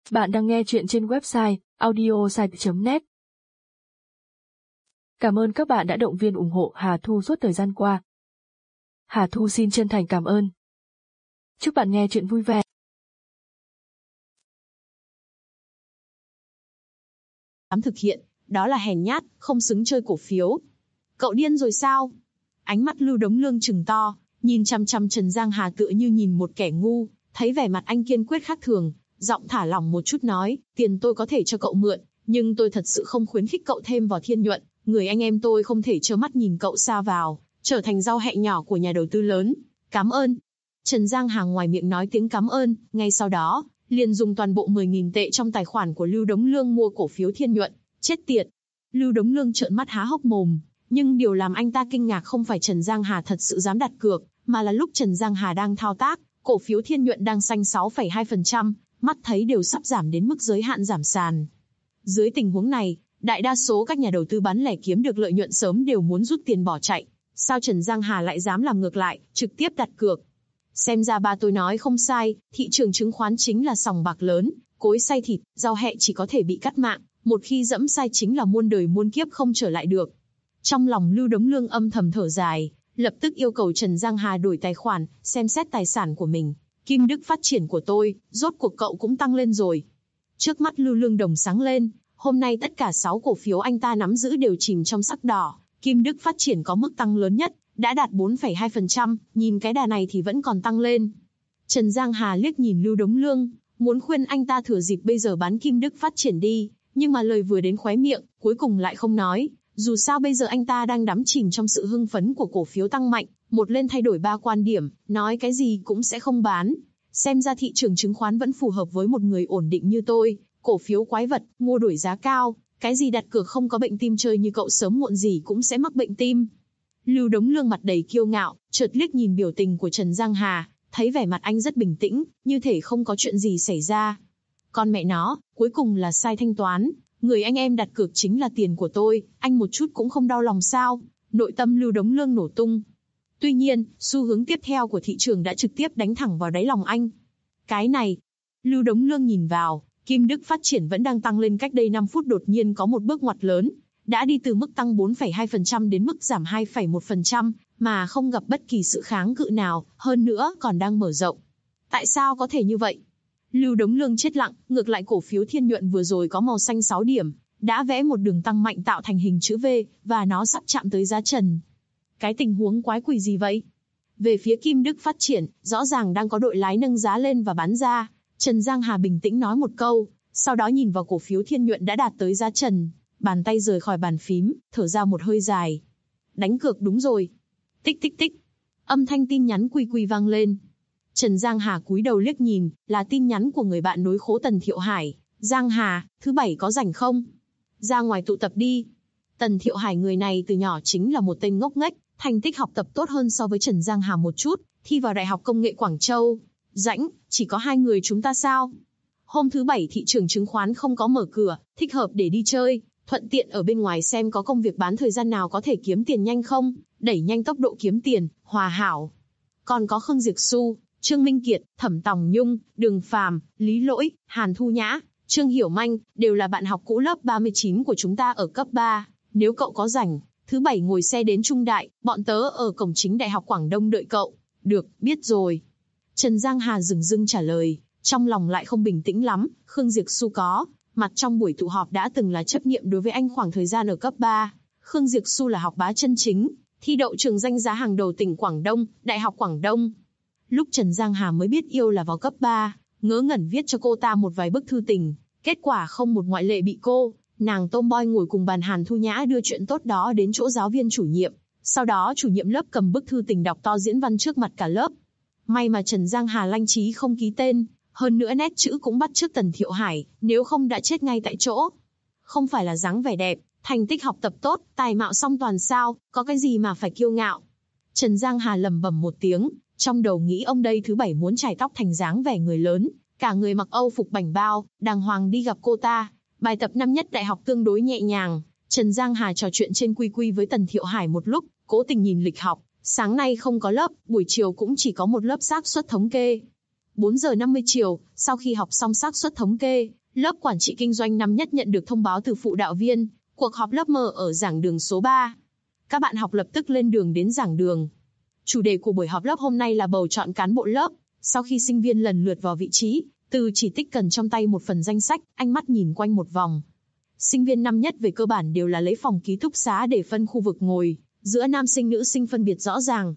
Bạn đang nghe chuyện trên website audiosite.net. Cảm ơn các bạn đã động viên ủng hộ Hà Thu suốt thời gian qua. Hà Thu xin chân thành cảm ơn. Chúc bạn nghe chuyện vui vẻ. Dám thực hiện, đó là hèn nhát, không xứng chơi cổ phiếu. Cậu điên rồi sao? Ánh mắt Lưu Đống Lương trừng to, nhìn chằm chằm Trần Giang Hà tựa như nhìn một kẻ ngu, thấy vẻ mặt anh kiên quyết khác thường, giọng thả lỏng một chút nói, tiền tôi có thể cho cậu mượn, nhưng tôi thật sự không khuyến khích cậu thêm vào Thiên Nhuận, người anh em tôi không thể trơ mắt nhìn cậu sa vào, trở thành rau hẹ nhỏ của nhà đầu tư lớn. Cảm ơn. Trần Giang Hà ngoài miệng nói tiếng cảm ơn, ngay sau đó, liền dùng toàn bộ 10.000 tệ trong tài khoản của Lưu Đống Lương mua cổ phiếu Thiên Nhuận. Chết tiệt. Lưu Đống Lương trợn mắt há hốc mồm, nhưng điều làm anh ta kinh ngạc không phải Trần Giang Hà thật sự dám đặt cược, mà là lúc Trần Giang Hà đang thao tác, cổ phiếu Thiên Nhuận đang xanh 6,2%, mắt thấy đều sắp giảm đến mức giới hạn giảm sàn. Dưới tình huống này, đại đa số các nhà đầu tư bán lẻ kiếm được lợi nhuận sớm đều muốn rút tiền bỏ chạy. Sao Trần Giang Hà lại dám làm ngược lại, trực tiếp đặt cược? Xem ra ba tôi nói không sai, thị trường chứng khoán chính là sòng bạc lớn, cối xay thịt, rau hẹ chỉ có thể bị cắt mạng, một khi dẫm sai chính là muôn đời muôn kiếp không trở lại được. Trong lòng Lưu Đống Lương âm thầm thở dài, lập tức yêu cầu Trần Giang Hà đổi tài khoản, xem xét tài sản của mình. Kim Đức Phát Triển của tôi, rốt cuộc cậu cũng tăng lên rồi. Trước mắt Lưu Lương Đồng sáng lên, hôm nay tất cả 6 cổ phiếu anh ta nắm giữ đều chìm trong sắc đỏ. Kim Đức Phát Triển có mức tăng lớn nhất, đã đạt 4,2%, nhìn cái đà này thì vẫn còn tăng lên. Trần Giang Hà liếc nhìn Lưu Đống Lương, muốn khuyên anh ta thừa dịp bây giờ bán Kim Đức Phát Triển đi, nhưng mà lời vừa đến khóe miệng, cuối cùng lại không nói. Dù sao bây giờ anh ta đang đắm chìm trong sự hưng phấn của cổ phiếu tăng mạnh, một lên thay đổi 3 quan điểm, nói cái gì cũng sẽ không bán. Xem ra thị trường chứng khoán vẫn phù hợp với một người ổn định như tôi, cổ phiếu quái vật, mua đổi giá cao, cái gì đặt cược không có bệnh tim chơi như cậu sớm muộn gì cũng sẽ mắc bệnh tim. Lưu Đống Lương mặt đầy kiêu ngạo, chợt liếc nhìn biểu tình của Trần Giang Hà, thấy vẻ mặt anh rất bình tĩnh, như thể không có chuyện gì xảy ra. Con mẹ nó, cuối cùng là sai thanh toán, người anh em đặt cược chính là tiền của tôi, anh một chút cũng không đau lòng sao? Nội tâm Lưu Đống Lương nổ tung. Tuy nhiên, xu hướng tiếp theo của thị trường đã trực tiếp đánh thẳng vào đáy lòng anh. Cái này, Lưu Đống Lương nhìn vào, Kim Đức Phát Triển vẫn đang tăng lên, cách đây 5 phút đột nhiên có một bước ngoặt lớn, đã đi từ mức tăng 4,2% đến mức giảm 2,1%, mà không gặp bất kỳ sự kháng cự nào, hơn nữa còn đang mở rộng. Tại sao có thể như vậy? Lưu Đống Lương chết lặng, ngược lại cổ phiếu Thiên Nhuận vừa rồi có màu xanh 6 điểm, đã vẽ một đường tăng mạnh tạo thành hình chữ V, và nó sắp chạm tới giá trần. Cái tình huống quái quỷ gì vậy? Về phía Kim Đức Phát Triển, rõ ràng đang có đội lái nâng giá lên và bán ra. Trần Giang Hà bình tĩnh nói một câu, sau đó nhìn vào cổ phiếu Thiên Nhuận đã đạt tới giá trần, bàn tay rời khỏi bàn phím, thở ra một hơi dài. Đánh cược đúng rồi. Tích tích tích. Âm thanh tin nhắn quy quy vang lên. Trần Giang Hà cúi đầu liếc nhìn, là tin nhắn của người bạn nối khố Tần Thiệu Hải. Giang Hà, thứ Bảy có rảnh không? Ra ngoài tụ tập đi. Tần Thiệu Hải người này từ nhỏ chính là một tên ngốc nghếch, thành tích học tập tốt hơn so với Trần Giang Hà một chút, thi vào Đại học Công nghệ Quảng Châu. Rảnh, chỉ có 2 người chúng ta sao? Hôm thứ Bảy thị trường chứng khoán không có mở cửa, thích hợp để đi chơi, thuận tiện ở bên ngoài xem có công việc bán thời gian nào có thể kiếm tiền nhanh không, đẩy nhanh tốc độ kiếm tiền, hòa hảo. Còn có Khương Diệp Xu, Trương Minh Kiệt, Thẩm Tòng Nhung, Đường Phàm, Lý Lỗi, Hàn Thu Nhã, Trương Hiểu Manh, đều là bạn học cũ lớp 39 của chúng ta ở cấp 3. Nếu cậu có rảnh, thứ Bảy ngồi xe đến Trung Đại, bọn tớ ở cổng chính Đại học Quảng Đông đợi cậu. Được, biết rồi. Trần Giang Hà dửng dưng trả lời, trong lòng lại không bình tĩnh lắm. Khương Diệp Xu có mặt trong buổi tụ họp đã từng là chấp niệm đối với anh khoảng thời gian ở cấp 3. Khương Diệp Xu là học bá chân chính, thi đậu trường danh giá hàng đầu tỉnh Quảng Đông, Đại học Quảng Đông. Lúc Trần Giang Hà mới biết yêu là vào cấp 3, ngớ ngẩn viết cho cô ta một vài bức thư tình, kết quả không một ngoại lệ bị cô nàng tomboy ngồi cùng bàn Hàn Thu Nhã đưa chuyện tốt đó đến chỗ giáo viên chủ nhiệm. Sau đó chủ nhiệm lớp cầm bức thư tình đọc to diễn văn trước mặt cả lớp. May mà Trần Giang Hà lanh trí không ký tên, hơn nữa nét chữ cũng bắt chước Tần Thiệu Hải, nếu không đã chết ngay tại chỗ. Không phải là dáng vẻ đẹp, thành tích học tập tốt, tài mạo song toàn sao, có cái gì mà phải kiêu ngạo. Trần Giang Hà lẩm bẩm một tiếng, trong đầu nghĩ ông đây thứ Bảy muốn chải tóc thành dáng vẻ người lớn, cả người mặc Âu phục bảnh bao, đàng hoàng đi gặp cô ta. Bài tập năm nhất đại học tương đối nhẹ nhàng, Trần Giang Hà trò chuyện trên quy quy với Tần Thiệu Hải một lúc, cố tình nhìn lịch học, sáng nay không có lớp, buổi chiều cũng chỉ có một lớp xác suất thống kê. 4 giờ 50 chiều, sau khi học xong xác suất thống kê, lớp quản trị kinh doanh năm nhất nhận được thông báo từ phụ đạo viên, cuộc họp lớp mở ở giảng đường số 3. Các bạn học lập tức lên đường đến giảng đường. Chủ đề của buổi họp lớp hôm nay là bầu chọn cán bộ lớp. Sau khi sinh viên lần lượt vào vị trí, Từ Chỉ Tích cầm trong tay một phần danh sách, ánh mắt nhìn quanh một vòng. Sinh viên năm nhất về cơ bản đều là lấy phòng ký túc xá để phân khu vực ngồi, giữa nam sinh nữ sinh phân biệt rõ ràng.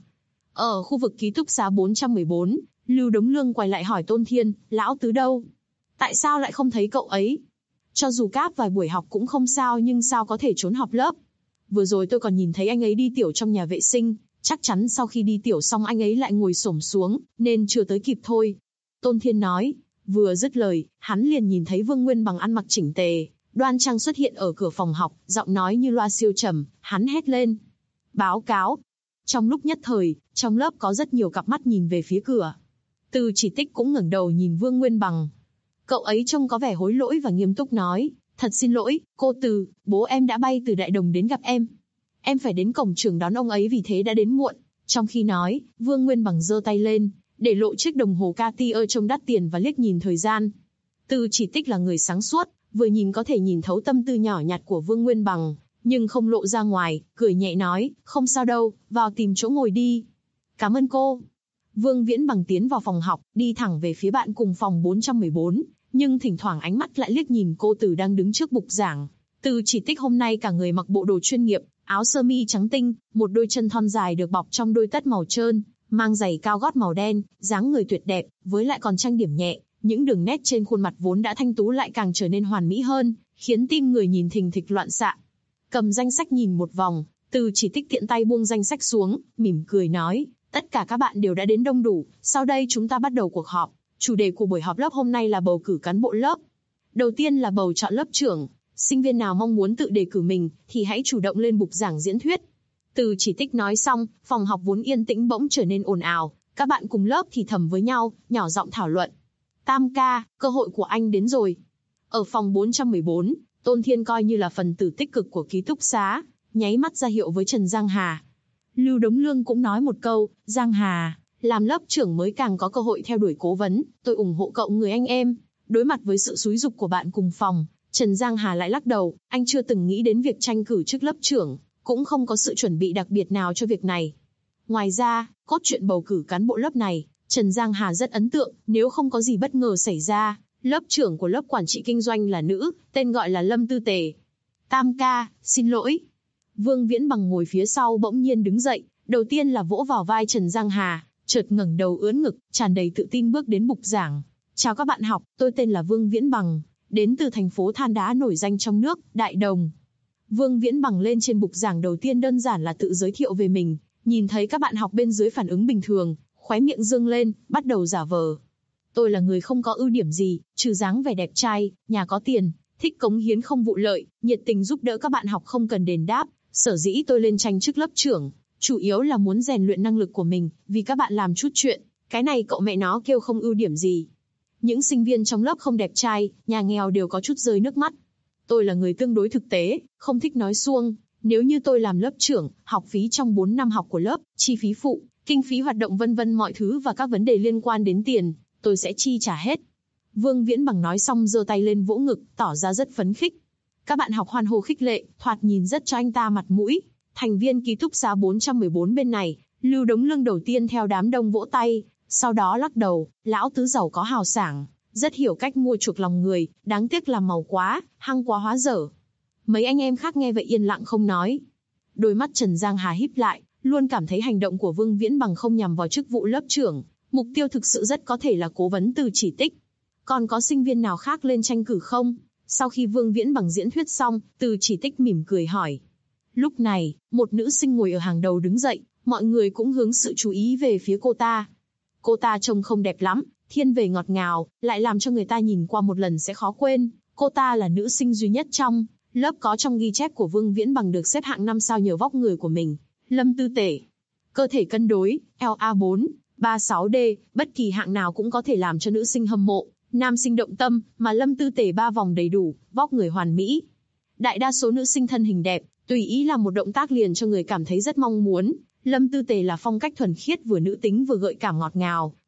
Ở khu vực ký túc xá 414, Lưu Đống Lương quay lại hỏi Tôn Thiên, lão Tứ đâu? Tại sao lại không thấy cậu ấy? Cho dù cáp vài buổi học cũng không sao, nhưng sao có thể trốn họp lớp? Vừa rồi tôi còn nhìn thấy anh ấy đi tiểu trong nhà vệ sinh, chắc chắn sau khi đi tiểu xong anh ấy lại ngồi xổm xuống, nên chưa tới kịp thôi. Tôn Thiên nói, vừa dứt lời, hắn liền nhìn thấy Vương Nguyên Bằng ăn mặc chỉnh tề, đoan trang xuất hiện ở cửa phòng học, giọng nói như loa siêu trầm, hắn hét lên. Báo cáo. Trong lúc nhất thời, trong lớp có rất nhiều cặp mắt nhìn về phía cửa. Từ Chỉ Tích cũng ngẩng đầu nhìn Vương Nguyên Bằng. Cậu ấy trông có vẻ hối lỗi và nghiêm túc nói, thật xin lỗi, cô Từ, bố em đã bay từ Đại Đồng đến gặp em. Em phải đến cổng trường đón ông ấy vì thế đã đến muộn. Trong khi nói, Vương Nguyên Bằng giơ tay lên, để lộ chiếc đồng hồ Cartier trông đắt tiền và liếc nhìn thời gian. Từ Chỉ Tích là người sáng suốt, vừa nhìn có thể nhìn thấu tâm tư nhỏ nhặt của Vương Nguyên Bằng, nhưng không lộ ra ngoài, cười nhẹ nói, không sao đâu, vào tìm chỗ ngồi đi. Cảm ơn cô. Vương Viễn Bằng tiến vào phòng học, đi thẳng về phía bạn cùng phòng 414, nhưng thỉnh thoảng ánh mắt lại liếc nhìn cô Từ đang đứng trước bục giảng. Từ Chỉ Tích hôm nay cả người mặc bộ đồ chuyên nghiệp, áo sơ mi trắng tinh, một đôi chân thon dài được bọc trong đôi tất màu trơn, mang giày cao gót màu đen, dáng người tuyệt đẹp, với lại còn trang điểm nhẹ, những đường nét trên khuôn mặt vốn đã thanh tú lại càng trở nên hoàn mỹ hơn, khiến tim người nhìn thình thịch loạn xạ. Cầm danh sách nhìn một vòng, Từ Chỉ Tích tiện tay buông danh sách xuống, mỉm cười nói, tất cả các bạn đều đã đến đông đủ, sau đây chúng ta bắt đầu cuộc họp. Chủ đề của buổi họp lớp hôm nay là bầu cử cán bộ lớp. Đầu tiên là bầu chọn lớp trưởng. Sinh viên nào mong muốn tự đề cử mình, thì hãy chủ động lên bục giảng diễn thuyết. Từ Chỉ Tích nói xong, phòng học vốn yên tĩnh bỗng trở nên ồn ào. Các bạn cùng lớp thì thầm với nhau, nhỏ giọng thảo luận. Tam ca, cơ hội của anh đến rồi. Ở phòng 414, Tôn Thiên coi như là phần tử tích cực của ký túc xá, nháy mắt ra hiệu với Trần Giang Hà. Lưu Đống Lương cũng nói một câu, Giang Hà, làm lớp trưởng mới càng có cơ hội theo đuổi cố vấn, tôi ủng hộ cậu người anh em. Đối mặt với sự xúi giục của bạn cùng phòng, Trần Giang Hà lại lắc đầu, anh chưa từng nghĩ đến việc tranh cử chức lớp trưởng, cũng không có sự chuẩn bị đặc biệt nào cho việc này. Ngoài ra, cốt truyện bầu cử cán bộ lớp này, Trần Giang Hà rất ấn tượng, nếu không có gì bất ngờ xảy ra, lớp trưởng của lớp quản trị kinh doanh là nữ, tên gọi là Lâm Tư Tề. Tam ca, xin lỗi. Vương Viễn Bằng ngồi phía sau bỗng nhiên đứng dậy, đầu tiên là vỗ vào vai Trần Giang Hà, chợt ngẩng đầu ưỡn ngực, tràn đầy tự tin bước đến bục giảng. Chào các bạn học, tôi tên là Vương Viễn Bằng, đến từ thành phố than đá nổi danh trong nước, Đại Đồng. Vương Viễn Bằng lên trên bục giảng đầu tiên đơn giản là tự giới thiệu về mình, nhìn thấy các bạn học bên dưới phản ứng bình thường, khóe miệng dương lên, bắt đầu giả vờ. Tôi là người không có ưu điểm gì, trừ dáng vẻ đẹp trai, nhà có tiền, thích cống hiến không vụ lợi, nhiệt tình giúp đỡ các bạn học không cần đền đáp. Sở dĩ tôi lên tranh chức lớp trưởng, chủ yếu là muốn rèn luyện năng lực của mình, vì các bạn làm chút chuyện, cái này cậu mẹ nó kêu không ưu điểm gì. Những sinh viên trong lớp không đẹp trai, nhà nghèo đều có chút rơi nước mắt. Tôi là người tương đối thực tế, không thích nói suông. Nếu như tôi làm lớp trưởng, học phí trong 4 năm học của lớp, chi phí phụ, kinh phí hoạt động vân vân mọi thứ và các vấn đề liên quan đến tiền, tôi sẽ chi trả hết. Vương Viễn Bằng nói xong giơ tay lên vỗ ngực, tỏ ra rất phấn khích. Các bạn học hoan hô khích lệ, thoạt nhìn rất cho anh ta mặt mũi. Thành viên ký túc xá 414 bên này, Lưu Đống Lương đầu tiên theo đám đông vỗ tay, sau đó lắc đầu, lão Tứ giàu có hào sảng, rất hiểu cách mua chuộc lòng người, đáng tiếc làm màu quá, hăng quá hóa dở. Mấy anh em khác nghe vậy yên lặng không nói. Đôi mắt Trần Giang Hà híp lại, luôn cảm thấy hành động của Vương Viễn Bằng không nhằm vào chức vụ lớp trưởng, mục tiêu thực sự rất có thể là cố vấn Từ Chỉ Tích. Còn có sinh viên nào khác lên tranh cử không? Sau khi Vương Viễn Bằng diễn thuyết xong, Từ Chỉ Tích mỉm cười hỏi. Lúc này, một nữ sinh ngồi ở hàng đầu đứng dậy, mọi người cũng hướng sự chú ý về phía cô ta. Cô ta trông không đẹp lắm, thiên về ngọt ngào, lại làm cho người ta nhìn qua một lần sẽ khó quên. Cô ta là nữ sinh duy nhất trong lớp có trong ghi chép của Vương Viễn Bằng được xếp hạng 5 sao nhờ vóc người của mình. Lâm Tư Tề, cơ thể cân đối, LA4, 36D, bất kỳ hạng nào cũng có thể làm cho nữ sinh hâm mộ, nam sinh động tâm, mà Lâm Tư Tề 3 vòng đầy đủ, vóc người hoàn mỹ. Đại đa số nữ sinh thân hình đẹp, tùy ý làm một động tác liền cho người cảm thấy rất mong muốn. Lâm Tư Tề là phong cách thuần khiết vừa nữ tính vừa gợi cảm ngọt ngào,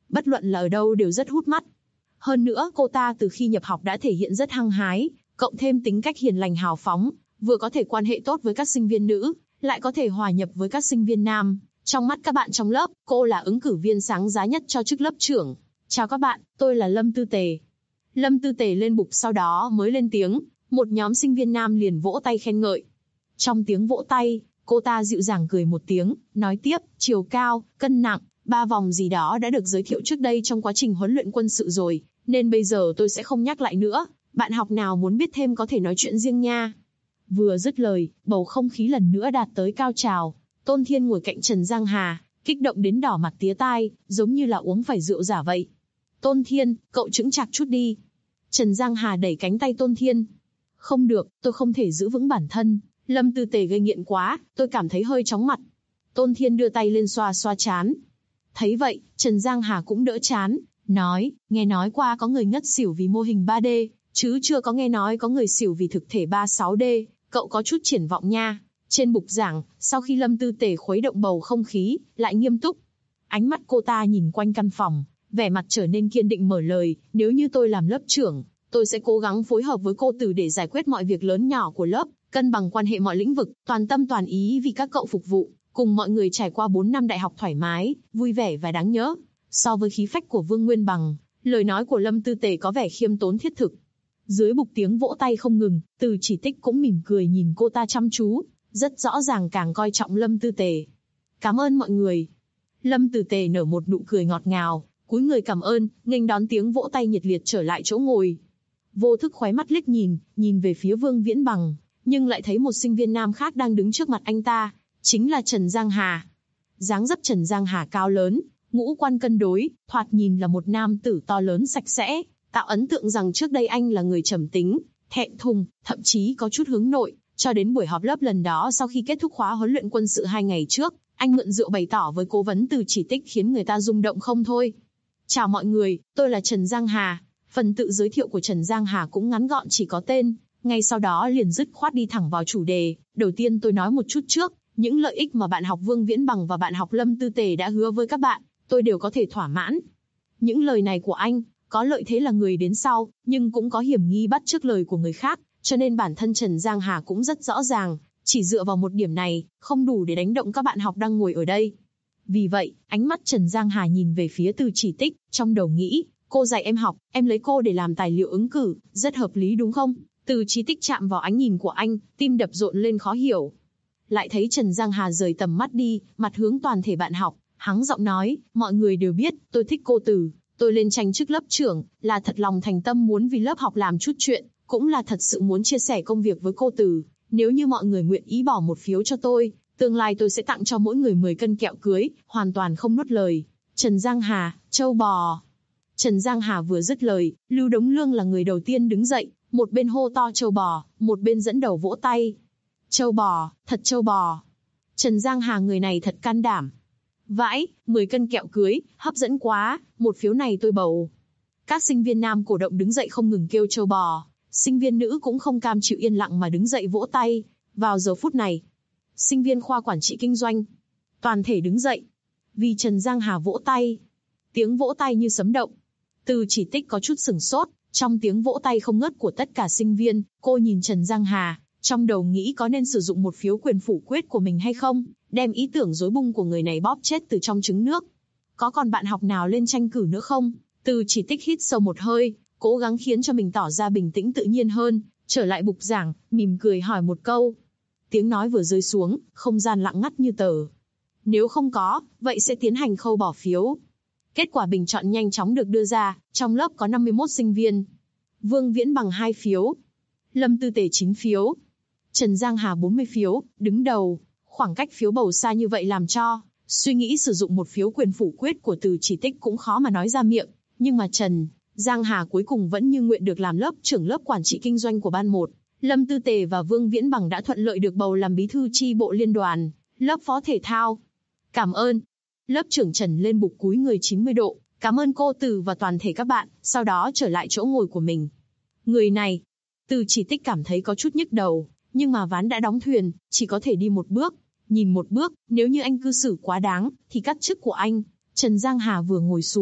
Bất luận là ở đâu đều rất hút mắt. Hơn nữa cô ta từ khi nhập học đã thể hiện rất hăng hái, cộng thêm tính cách hiền lành hào phóng, vừa có thể quan hệ tốt với các sinh viên nữ, lại có thể hòa nhập với các sinh viên nam. Trong mắt các bạn trong lớp, cô là ứng cử viên sáng giá nhất cho chức lớp trưởng. Chào các bạn, tôi là Lâm Tư Tề. Lâm Tư Tề lên bục sau đó mới lên tiếng, một nhóm sinh viên nam liền vỗ tay khen ngợi. Trong tiếng vỗ tay, cô ta dịu dàng cười một tiếng, nói tiếp, chiều cao, cân nặng, 3 vòng gì đó đã được giới thiệu trước đây trong quá trình huấn luyện quân sự rồi, nên bây giờ tôi sẽ không nhắc lại nữa. Bạn học nào muốn biết thêm có thể nói chuyện riêng nha. Vừa dứt lời, bầu không khí lần nữa đạt tới cao trào. Tôn Thiên ngồi cạnh Trần Giang Hà, kích động đến đỏ mặt tía tai, giống như là uống phải rượu giả vậy. Tôn Thiên, cậu chững chạc chút đi. Trần Giang Hà đẩy cánh tay Tôn Thiên. Không được, tôi không thể giữ vững bản thân. Lâm Tư Tề gây nghiện quá, tôi cảm thấy hơi chóng mặt. Tôn Thiên đưa tay lên xoa xoa trán. Thấy vậy, Trần Giang Hà cũng đỡ trán, nói, nghe nói qua có người ngất xỉu vì mô hình 3D, chứ chưa có nghe nói có người xỉu vì thực thể 36D, cậu có chút triển vọng nha. Trên bục giảng, sau khi Lâm Tư Tề khuấy động bầu không khí, lại nghiêm túc. Ánh mắt cô ta nhìn quanh căn phòng, vẻ mặt trở nên kiên định mở lời, nếu như tôi làm lớp trưởng, tôi sẽ cố gắng phối hợp với cô Từ để giải quyết mọi việc lớn nhỏ của lớp, cân bằng quan hệ mọi lĩnh vực, toàn tâm toàn ý vì các cậu phục vụ, cùng mọi người trải qua 4 năm đại học thoải mái, vui vẻ và đáng nhớ. So với khí phách của Vương Nguyên Bằng, lời nói của Lâm Tư Tề có vẻ khiêm tốn thiết thực. Dưới bục tiếng vỗ tay không ngừng, Từ Chỉ Tích cũng mỉm cười nhìn cô ta chăm chú, rất rõ ràng càng coi trọng Lâm Tư Tề. Cảm ơn mọi người. Lâm Tư Tề nở một nụ cười ngọt ngào, cúi người cảm ơn, nghênh đón tiếng vỗ tay nhiệt liệt trở lại chỗ ngồi. Vô thức khóe mắt liếc nhìn về phía Vương Viễn Bằng, nhưng lại thấy một sinh viên nam khác đang đứng trước mặt anh ta, chính là Trần Giang Hà. Dáng dấp Trần Giang Hà cao lớn, ngũ quan cân đối, thoạt nhìn là một nam tử to lớn sạch sẽ, tạo ấn tượng rằng trước đây anh là người trầm tính, thẹn thùng, thậm chí có chút hướng nội. Cho đến buổi họp lớp lần đó sau khi kết thúc khóa huấn luyện quân sự 2 ngày trước, anh mượn rượu bày tỏ với cố vấn Từ Chỉ Tích khiến người ta rung động không thôi. Chào mọi người, tôi là Trần Giang Hà. Phần tự giới thiệu của Trần Giang Hà cũng ngắn gọn chỉ có tên, ngay sau đó liền dứt khoát đi thẳng vào chủ đề. Đầu tiên tôi nói một chút trước, những lợi ích mà bạn học Vương Viễn Bằng và bạn học Lâm Tư Tề đã hứa với các bạn, tôi đều có thể thỏa mãn. Những lời này của anh, có lợi thế là người đến sau, nhưng cũng có hiểm nghi bắt chước lời của người khác, cho nên bản thân Trần Giang Hà cũng rất rõ ràng, chỉ dựa vào một điểm này, không đủ để đánh động các bạn học đang ngồi ở đây. Vì vậy, ánh mắt Trần Giang Hà nhìn về phía Từ Chỉ Tích, trong đầu nghĩ, cô dạy em học, em lấy cô để làm tài liệu ứng cử, rất hợp lý đúng không? Từ Chỉ Tích chạm vào ánh nhìn của anh, tim đập rộn lên khó hiểu. Lại thấy Trần Giang Hà rời tầm mắt đi, mặt hướng toàn thể bạn học, hắng giọng nói, mọi người đều biết, tôi thích cô Từ, tôi lên tranh chức lớp trưởng, là thật lòng thành tâm muốn vì lớp học làm chút chuyện, cũng là thật sự muốn chia sẻ công việc với cô Từ. Nếu như mọi người nguyện ý bỏ một phiếu cho tôi, tương lai tôi sẽ tặng cho mỗi người 10 cân kẹo cưới, hoàn toàn không nuốt lời. Trần Giang Hà, châu bò. Trần Giang Hà vừa dứt lời, Lưu Đống Lương là người đầu tiên đứng dậy, một bên hô to châu bò, một bên dẫn đầu vỗ tay. Châu bò, thật châu bò. Trần Giang Hà người này thật can đảm. Vãi, 10 cân kẹo cưới, hấp dẫn quá, một phiếu này tôi bầu. Các sinh viên nam cổ động đứng dậy không ngừng kêu châu bò. Sinh viên nữ cũng không cam chịu yên lặng mà đứng dậy vỗ tay. Vào giờ phút này, sinh viên khoa quản trị kinh doanh, toàn thể đứng dậy, vì Trần Giang Hà vỗ tay. Tiếng vỗ tay như sấm động. Từ Chỉ Tích có chút sửng sốt, trong tiếng vỗ tay không ngớt của tất cả sinh viên, cô nhìn Trần Giang Hà, trong đầu nghĩ có nên sử dụng một phiếu quyền phủ quyết của mình hay không, đem ý tưởng rối bung của người này bóp chết từ trong trứng nước. Có còn bạn học nào lên tranh cử nữa không? Từ Chỉ Tích hít sâu một hơi, cố gắng khiến cho mình tỏ ra bình tĩnh tự nhiên hơn, trở lại bục giảng, mỉm cười hỏi một câu. Tiếng nói vừa rơi xuống, không gian lặng ngắt như tờ. Nếu không có, vậy sẽ tiến hành khâu bỏ phiếu. Kết quả bình chọn nhanh chóng được đưa ra, trong lớp có 51 sinh viên. Vương Viễn Bằng 2 phiếu, Lâm Tư Tề 9 phiếu, Trần Giang Hà 40 phiếu, đứng đầu. Khoảng cách phiếu bầu xa như vậy làm cho suy nghĩ sử dụng một phiếu quyền phủ quyết của Từ Chỉ Tích cũng khó mà nói ra miệng. Nhưng mà Trần Giang Hà cuối cùng vẫn như nguyện được làm lớp trưởng lớp quản trị kinh doanh của ban 1. Lâm Tư Tề và Vương Viễn Bằng đã thuận lợi được bầu làm bí thư chi bộ liên đoàn, lớp phó thể thao. Cảm ơn. Lớp trưởng Trần lên bục cúi người 90 độ, cảm ơn cô Từ và toàn thể các bạn, sau đó trở lại chỗ ngồi của mình. Người này, Từ Chỉ Tích cảm thấy có chút nhức đầu, nhưng mà ván đã đóng thuyền, chỉ có thể đi một bước, nhìn một bước, nếu như anh cư xử quá đáng, thì cắt chức của anh. Trần Giang Hà vừa ngồi xuống,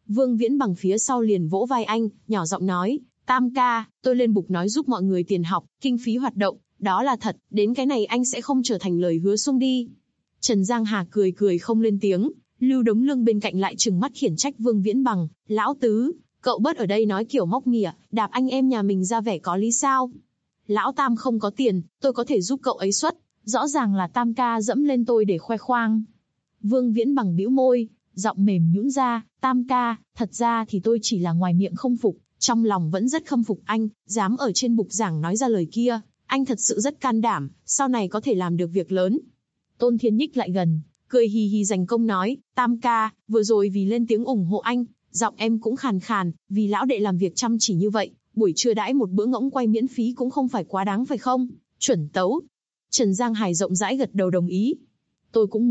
Vương Viễn Bằng phía sau liền vỗ vai anh, nhỏ giọng nói, Tam ca, tôi lên bục nói giúp mọi người tiền học, kinh phí hoạt động, đó là thật, đến cái này anh sẽ không trở thành lời hứa xuông đi. Trần Giang Hà cười cười không lên tiếng, Lưu Đống Lương bên cạnh lại trừng mắt khiển trách Vương Viễn Bằng, lão tứ, cậu bớt ở đây nói kiểu móc mỉa, đạp anh em nhà mình ra vẻ có lý sao. Lão Tam không có tiền, tôi có thể giúp cậu ấy xuất, rõ ràng là Tam ca dẫm lên tôi để khoe khoang. Vương Viễn Bằng bĩu môi, giọng mềm nhũn ra, Tam ca, thật ra thì tôi chỉ là ngoài miệng không phục, trong lòng vẫn rất khâm phục anh, dám ở trên bục giảng nói ra lời kia, anh thật sự rất can đảm, sau này có thể làm được việc lớn. Tôn Thiên nhích lại gần, cười hì hì dành công nói, Tam ca, vừa rồi vì lên tiếng ủng hộ anh, giọng em cũng khàn khàn, vì lão đệ làm việc chăm chỉ như vậy, buổi trưa đãi một bữa ngỗng quay miễn phí cũng không phải quá đáng phải không? Chuẩn tấu. Trần Giang Hải rộng rãi gật đầu đồng ý. Tôi cũng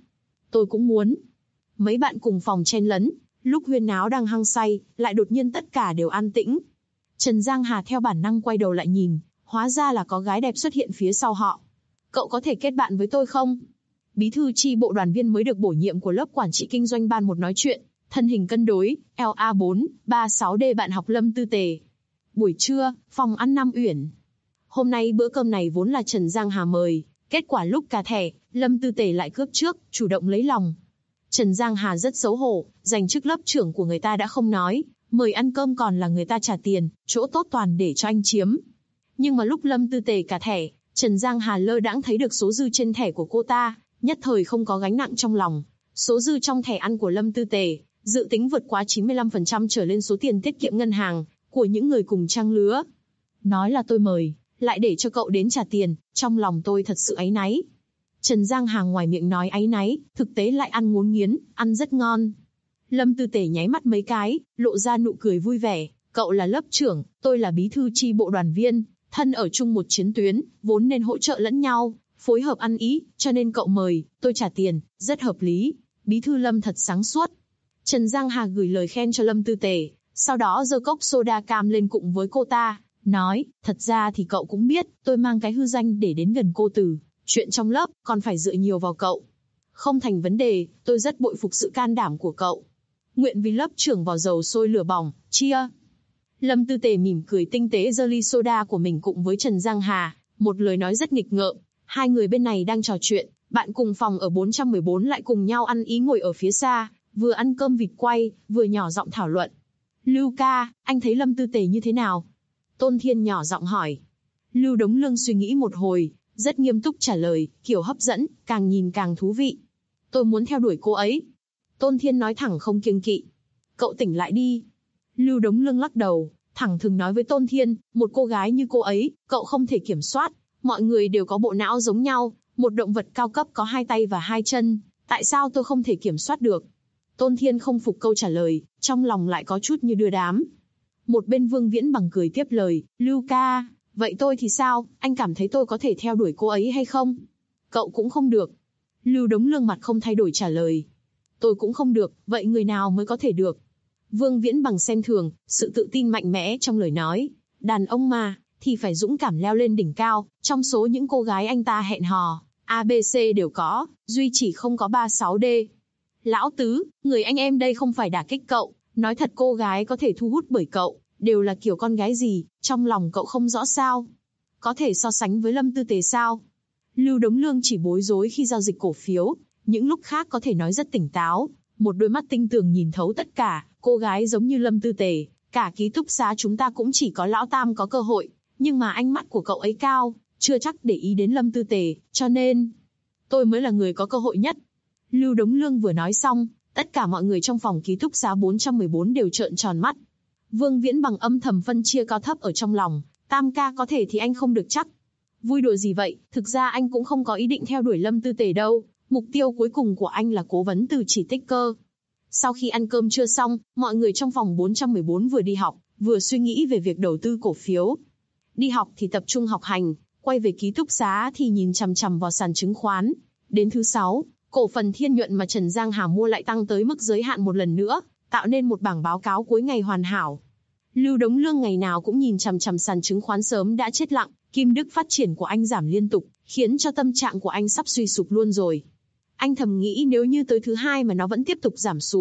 muốn. Mấy bạn cùng phòng chen lấn, lúc huyên náo đang hăng say, lại đột nhiên tất cả đều an tĩnh. Trần Giang Hà theo bản năng quay đầu lại nhìn, hóa ra là có gái đẹp xuất hiện phía sau họ. Cậu có thể kết bạn với tôi không? Bí thư chi bộ đoàn viên mới được bổ nhiệm của lớp quản trị kinh doanh ban một nói chuyện, thân hình cân đối, LA4, 36D bạn học Lâm Tư Tề. Buổi trưa, phòng ăn Nam Uyển. Hôm nay bữa cơm này vốn là Trần Giang Hà mời, kết quả lúc cà thẻ, Lâm Tư Tề lại cướp trước, chủ động lấy lòng. Trần Giang Hà rất xấu hổ, giành chức lớp trưởng của người ta đã không nói, mời ăn cơm còn là người ta trả tiền, chỗ tốt toàn để cho anh chiếm. Nhưng mà lúc Lâm Tư Tề cà thẻ, Trần Giang Hà lơ đãng thấy được số dư trên thẻ của cô ta, nhất thời không có gánh nặng trong lòng. Số dư trong thẻ ăn của Lâm Tư Tề, dự tính vượt quá 95% trở lên số tiền tiết kiệm ngân hàng của những người cùng trang lứa. Nói là tôi mời, lại để cho cậu đến trả tiền, trong lòng tôi thật sự áy náy. Trần Giang Hà ngoài miệng nói áy náy, thực tế lại ăn ngốn nghiến, ăn rất ngon. Lâm Tư Tề nháy mắt mấy cái, lộ ra nụ cười vui vẻ, cậu là lớp trưởng, tôi là bí thư chi bộ đoàn viên, thân ở chung một chiến tuyến, vốn nên hỗ trợ lẫn nhau, phối hợp ăn ý, cho nên cậu mời, tôi trả tiền, rất hợp lý. Bí thư Lâm thật sáng suốt. Trần Giang Hà gửi lời khen cho Lâm Tư Tề, sau đó giơ cốc soda cam lên cùng với cô ta, nói, thật ra thì cậu cũng biết, tôi mang cái hư danh để đến gần cô Từ, chuyện trong lớp còn phải dựa nhiều vào cậu. Không thành vấn đề, tôi rất bội phục sự can đảm của cậu. Nguyện vì lớp trưởng vào dầu sôi lửa bỏng, chia. Lâm Tư Tề mỉm cười tinh tế giơ ly soda của mình cùng với Trần Giang Hà, một lời nói rất nghịch ngợm. Hai người bên này đang trò chuyện, bạn cùng phòng ở 414 lại cùng nhau ăn ý ngồi ở phía xa, vừa ăn cơm vịt quay, vừa nhỏ giọng thảo luận. Lưu ca, anh thấy Lâm Tư Tề như thế nào? Tôn Thiên nhỏ giọng hỏi. Lưu Đống Lương suy nghĩ một hồi, rất nghiêm túc trả lời, kiểu hấp dẫn, càng nhìn càng thú vị. Tôi muốn theo đuổi cô ấy. Tôn Thiên nói thẳng không kiêng kỵ. Cậu tỉnh lại đi. Lưu Đống Lương lắc đầu, thẳng thừng nói với Tôn Thiên, một cô gái như cô ấy, cậu không thể kiểm soát. Mọi người đều có bộ não giống nhau, một động vật cao cấp có hai tay và hai chân, tại sao tôi không thể kiểm soát được? Tôn Thiên không phục câu trả lời, trong lòng lại có chút như đưa đám. Một bên Vương Viễn Bằng cười tiếp lời, Lưu ca, vậy tôi thì sao, anh cảm thấy tôi có thể theo đuổi cô ấy hay không? Cậu cũng không được. Lưu Đống Lương mặt không thay đổi trả lời. Tôi cũng không được, vậy người nào mới có thể được? Vương Viễn Bằng xem thường, sự tự tin mạnh mẽ trong lời nói. Đàn ông mà, thì phải dũng cảm leo lên đỉnh cao, trong số những cô gái anh ta hẹn hò, ABC đều có, duy chỉ không có 36D. Lão Tứ, người anh em đây không phải đả kích cậu, nói thật cô gái có thể thu hút bởi cậu, đều là kiểu con gái gì, trong lòng cậu không rõ sao? Có thể so sánh với Lâm Tư Tề sao? Lưu Đống Lương chỉ bối rối khi giao dịch cổ phiếu, những lúc khác có thể nói rất tỉnh táo, một đôi mắt tinh tường nhìn thấu tất cả, cô gái giống như Lâm Tư Tề, cả ký túc xá chúng ta cũng chỉ có lão Tam có cơ hội, nhưng mà ánh mắt của cậu ấy cao, chưa chắc để ý đến Lâm Tư Tề, cho nên tôi mới là người có cơ hội nhất. Lưu Đống Lương vừa nói xong, tất cả mọi người trong phòng ký túc xá 414 đều trợn tròn mắt. Vương Viễn Bằng âm thầm phân chia cao thấp ở trong lòng, Tam ca có thể thì anh không được chắc. Vui đùa gì vậy, thực ra anh cũng không có ý định theo đuổi Lâm Tư Tề đâu, mục tiêu cuối cùng của anh là cố vấn từ chỉ tích cơ. Sau khi ăn cơm trưa xong, mọi người trong phòng 414 vừa đi học, vừa suy nghĩ về việc đầu tư cổ phiếu. Đi học thì tập trung học hành, quay về ký túc xá thì nhìn chằm chằm vào sàn chứng khoán. Đến thứ 6, cổ phần Thiên Nhuận mà Trần Giang Hà mua lại tăng tới mức giới hạn một lần nữa, tạo nên một bảng báo cáo cuối ngày hoàn hảo. Lưu Đống Lương ngày nào cũng nhìn chằm chằm sàn chứng khoán sớm đã chết lặng, kim đức phát triển của anh giảm liên tục, khiến cho tâm trạng của anh sắp suy sụp luôn rồi. Anh thầm nghĩ nếu như tới thứ 2 mà nó vẫn tiếp tục giảm xuống,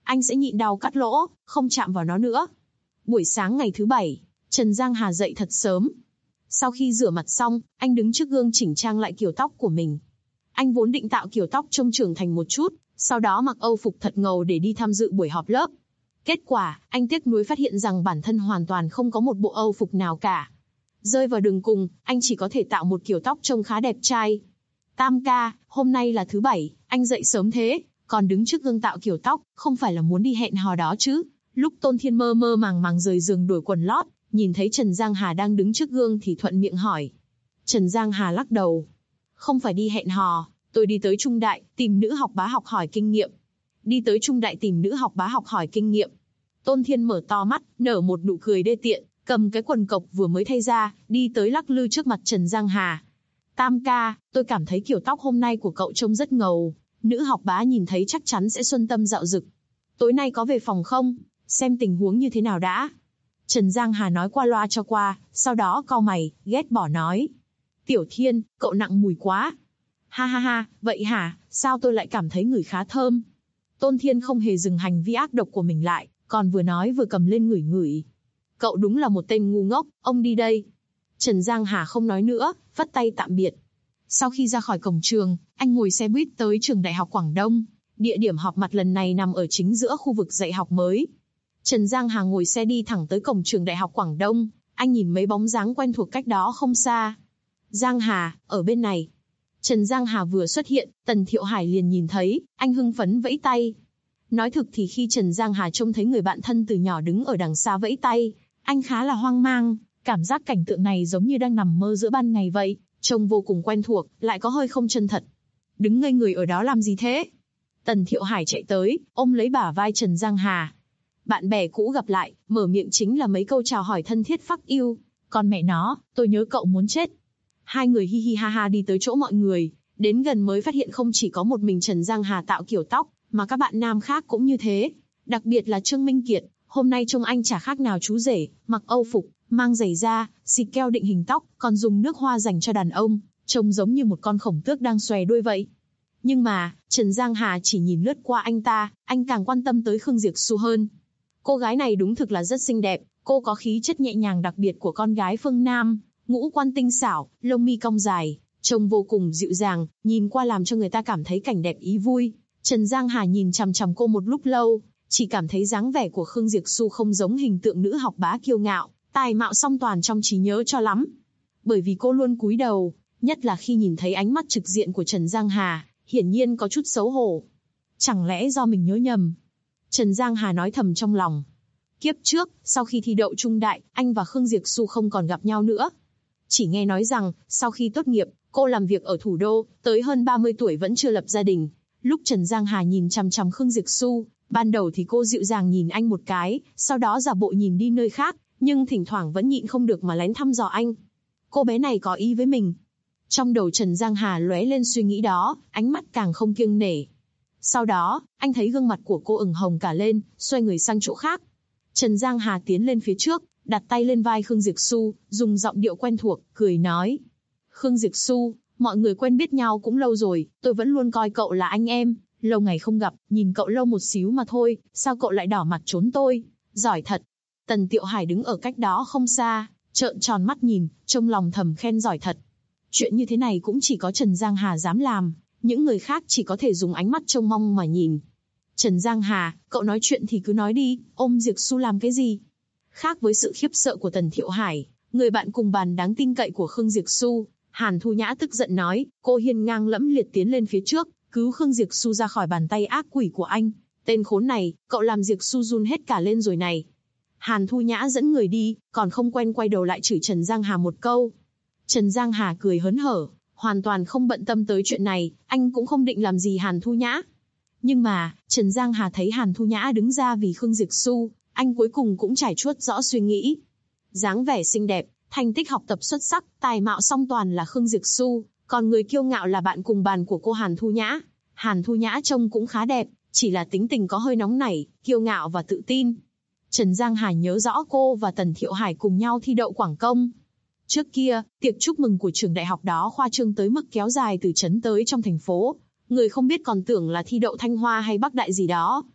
anh sẽ nhịn đau cắt lỗ, không chạm vào nó nữa. Buổi sáng ngày thứ 7, Trần Giang Hà dậy thật sớm. Sau khi rửa mặt xong, anh đứng trước gương chỉnh trang lại kiểu tóc của mình. Anh vốn định tạo kiểu tóc trông trưởng thành một chút, sau đó mặc âu phục thật ngầu để đi tham dự buổi họp lớp. Kết quả, anh tiếc nuối phát hiện rằng bản thân hoàn toàn không có một bộ âu phục nào cả. Rơi vào đường cùng, anh chỉ có thể tạo một kiểu tóc trông khá đẹp trai. Tam ca, hôm nay là thứ 7, anh dậy sớm thế, còn đứng trước gương tạo kiểu tóc, không phải là muốn đi hẹn hò đó chứ? Lúc Tôn Thiên mơ mơ màng màng rời giường đổi quần lót, nhìn thấy Trần Giang Hà đang đứng trước gương thì thuận miệng hỏi. Trần Giang Hà lắc đầu. Không phải đi hẹn hò, tôi đi tới Trung Đại, tìm nữ học bá học hỏi kinh nghiệm. Đi tới Trung Đại tìm nữ học bá học hỏi kinh nghiệm. Tôn Thiên mở to mắt, nở một nụ cười đê tiện, cầm cái quần cộc vừa mới thay ra, đi tới lắc lư trước mặt Trần Giang Hà. Tam ca, tôi cảm thấy kiểu tóc hôm nay của cậu trông rất ngầu, nữ học bá nhìn thấy chắc chắn sẽ xuân tâm dạo dực. Tối nay có về phòng không? Xem tình huống như thế nào đã. Trần Giang Hà nói qua loa cho qua, sau đó cau mày, ghét bỏ nói. Tiểu Thiên, cậu nặng mùi quá. Ha ha ha, vậy hả, sao tôi lại cảm thấy người khá thơm? Tôn Thiên không hề dừng hành vi ác độc của mình lại, còn vừa nói vừa cầm lên ngửi ngửi. Cậu đúng là một tên ngu ngốc, ông đi đây. Trần Giang Hà không nói nữa, vắt tay tạm biệt. Sau khi ra khỏi cổng trường, anh ngồi xe buýt tới trường Đại học Quảng Đông. Địa điểm họp mặt lần này nằm ở chính giữa khu vực dạy học mới. Trần Giang Hà ngồi xe đi thẳng tới cổng trường Đại học Quảng Đông. Anh nhìn mấy bóng dáng quen thuộc cách đó không xa. Giang Hà, ở bên này. Trần Giang Hà vừa xuất hiện, Tần Thiệu Hải liền nhìn thấy, anh hưng phấn vẫy tay. Nói thực thì khi Trần Giang Hà trông thấy người bạn thân từ nhỏ đứng ở đằng xa vẫy tay, anh khá là hoang mang, cảm giác cảnh tượng này giống như đang nằm mơ giữa ban ngày vậy, trông vô cùng quen thuộc, lại có hơi không chân thật. Đứng ngây người ở đó làm gì thế? Tần Thiệu Hải chạy tới, ôm lấy bả vai Trần Giang Hà. Bạn bè cũ gặp lại, mở miệng chính là mấy câu chào hỏi thân thiết phắc yêu. Còn mẹ nó, tôi nhớ cậu muốn chết. Hai người hi hi ha ha đi tới chỗ mọi người, đến gần mới phát hiện không chỉ có một mình Trần Giang Hà tạo kiểu tóc, mà các bạn nam khác cũng như thế. Đặc biệt là Trương Minh Kiệt, hôm nay trông anh chả khác nào chú rể, mặc âu phục, mang giày da, xịt keo định hình tóc, còn dùng nước hoa dành cho đàn ông, trông giống như một con khổng tước đang xòe đuôi vậy. Nhưng mà, Trần Giang Hà chỉ nhìn lướt qua anh ta, anh càng quan tâm tới Khương Diệp Xu hơn. Cô gái này đúng thực là rất xinh đẹp, cô có khí chất nhẹ nhàng đặc biệt của con gái phương Nam, ngũ quan tinh xảo, lông mi cong dài, trông vô cùng dịu dàng, nhìn qua làm cho người ta cảm thấy cảnh đẹp ý vui. Trần Giang Hà nhìn chằm chằm cô một lúc lâu, chỉ cảm thấy dáng vẻ của Khương Diệp Xu không giống hình tượng nữ học bá kiêu ngạo, tài mạo song toàn trong trí nhớ cho lắm. Bởi vì cô luôn cúi đầu, nhất là khi nhìn thấy ánh mắt trực diện của Trần Giang Hà, hiển nhiên có chút xấu hổ. Chẳng lẽ do mình nhớ nhầm? Trần Giang Hà nói thầm trong lòng. Kiếp trước, sau khi thi đậu trung đại, anh và Khương Diệp Xu không còn gặp nhau nữa. Chỉ nghe nói rằng, sau khi tốt nghiệp, cô làm việc ở thủ đô, tới hơn 30 tuổi vẫn chưa lập gia đình. Lúc Trần Giang Hà nhìn chằm chằm Khương Diệp Xu, ban đầu thì cô dịu dàng nhìn anh một cái, sau đó giả bộ nhìn đi nơi khác, nhưng thỉnh thoảng vẫn nhịn không được mà lén thăm dò anh. Cô bé này có ý với mình. Trong đầu Trần Giang Hà lóe lên suy nghĩ đó, ánh mắt càng không kiêng nể. Sau đó, anh thấy gương mặt của cô ửng hồng cả lên, xoay người sang chỗ khác. Trần Giang Hà tiến lên phía trước, đặt tay lên vai Khương Diệp Xu, dùng giọng điệu quen thuộc, cười nói. Khương Diệp Xu, mọi người quen biết nhau cũng lâu rồi, tôi vẫn luôn coi cậu là anh em, lâu ngày không gặp, nhìn cậu lâu một xíu mà thôi, sao cậu lại đỏ mặt trốn tôi, giỏi thật. Tần Tiệu Hải đứng ở cách đó không xa, trợn tròn mắt nhìn, trong lòng thầm khen giỏi thật. Chuyện như thế này cũng chỉ có Trần Giang Hà dám làm, những người khác chỉ có thể dùng ánh mắt trông mong mà nhìn. Trần Giang Hà, cậu nói chuyện thì cứ nói đi, ôm Diệp Xu làm cái gì? Khác với sự khiếp sợ của Tần Thiệu Hải, người bạn cùng bàn đáng tin cậy của Khương Diệp Xu, Hàn Thu Nhã tức giận nói, cô hiên ngang lẫm liệt tiến lên phía trước, cứu Khương Diệp Xu ra khỏi bàn tay ác quỷ của anh. Tên khốn này, cậu làm Diệp Xu run hết cả lên rồi này. Hàn Thu Nhã dẫn người đi, còn không quen quay đầu lại chửi Trần Giang Hà một câu. Trần Giang Hà cười hớn hở, hoàn toàn không bận tâm tới chuyện này, anh cũng không định làm gì Hàn Thu Nhã. Nhưng mà, Trần Giang Hà thấy Hàn Thu Nhã đứng ra vì Khương Diệp Xu, anh cuối cùng cũng trải chuốt rõ suy nghĩ. Dáng vẻ xinh đẹp, thành tích học tập xuất sắc, tài mạo song toàn là Khương Diệp Xu, còn người kiêu ngạo là bạn cùng bàn của cô Hàn Thu Nhã. Hàn Thu Nhã trông cũng khá đẹp, chỉ là tính tình có hơi nóng nảy, kiêu ngạo và tự tin. Trần Giang Hà nhớ rõ cô và Tần Thiệu Hải cùng nhau thi đậu Quảng Công. Trước kia, tiệc chúc mừng của trường đại học đó khoa trương tới mức kéo dài từ trấn tới trong thành phố. Người không biết còn tưởng là thi đậu Thanh Hoa hay Bắc Đại gì đó.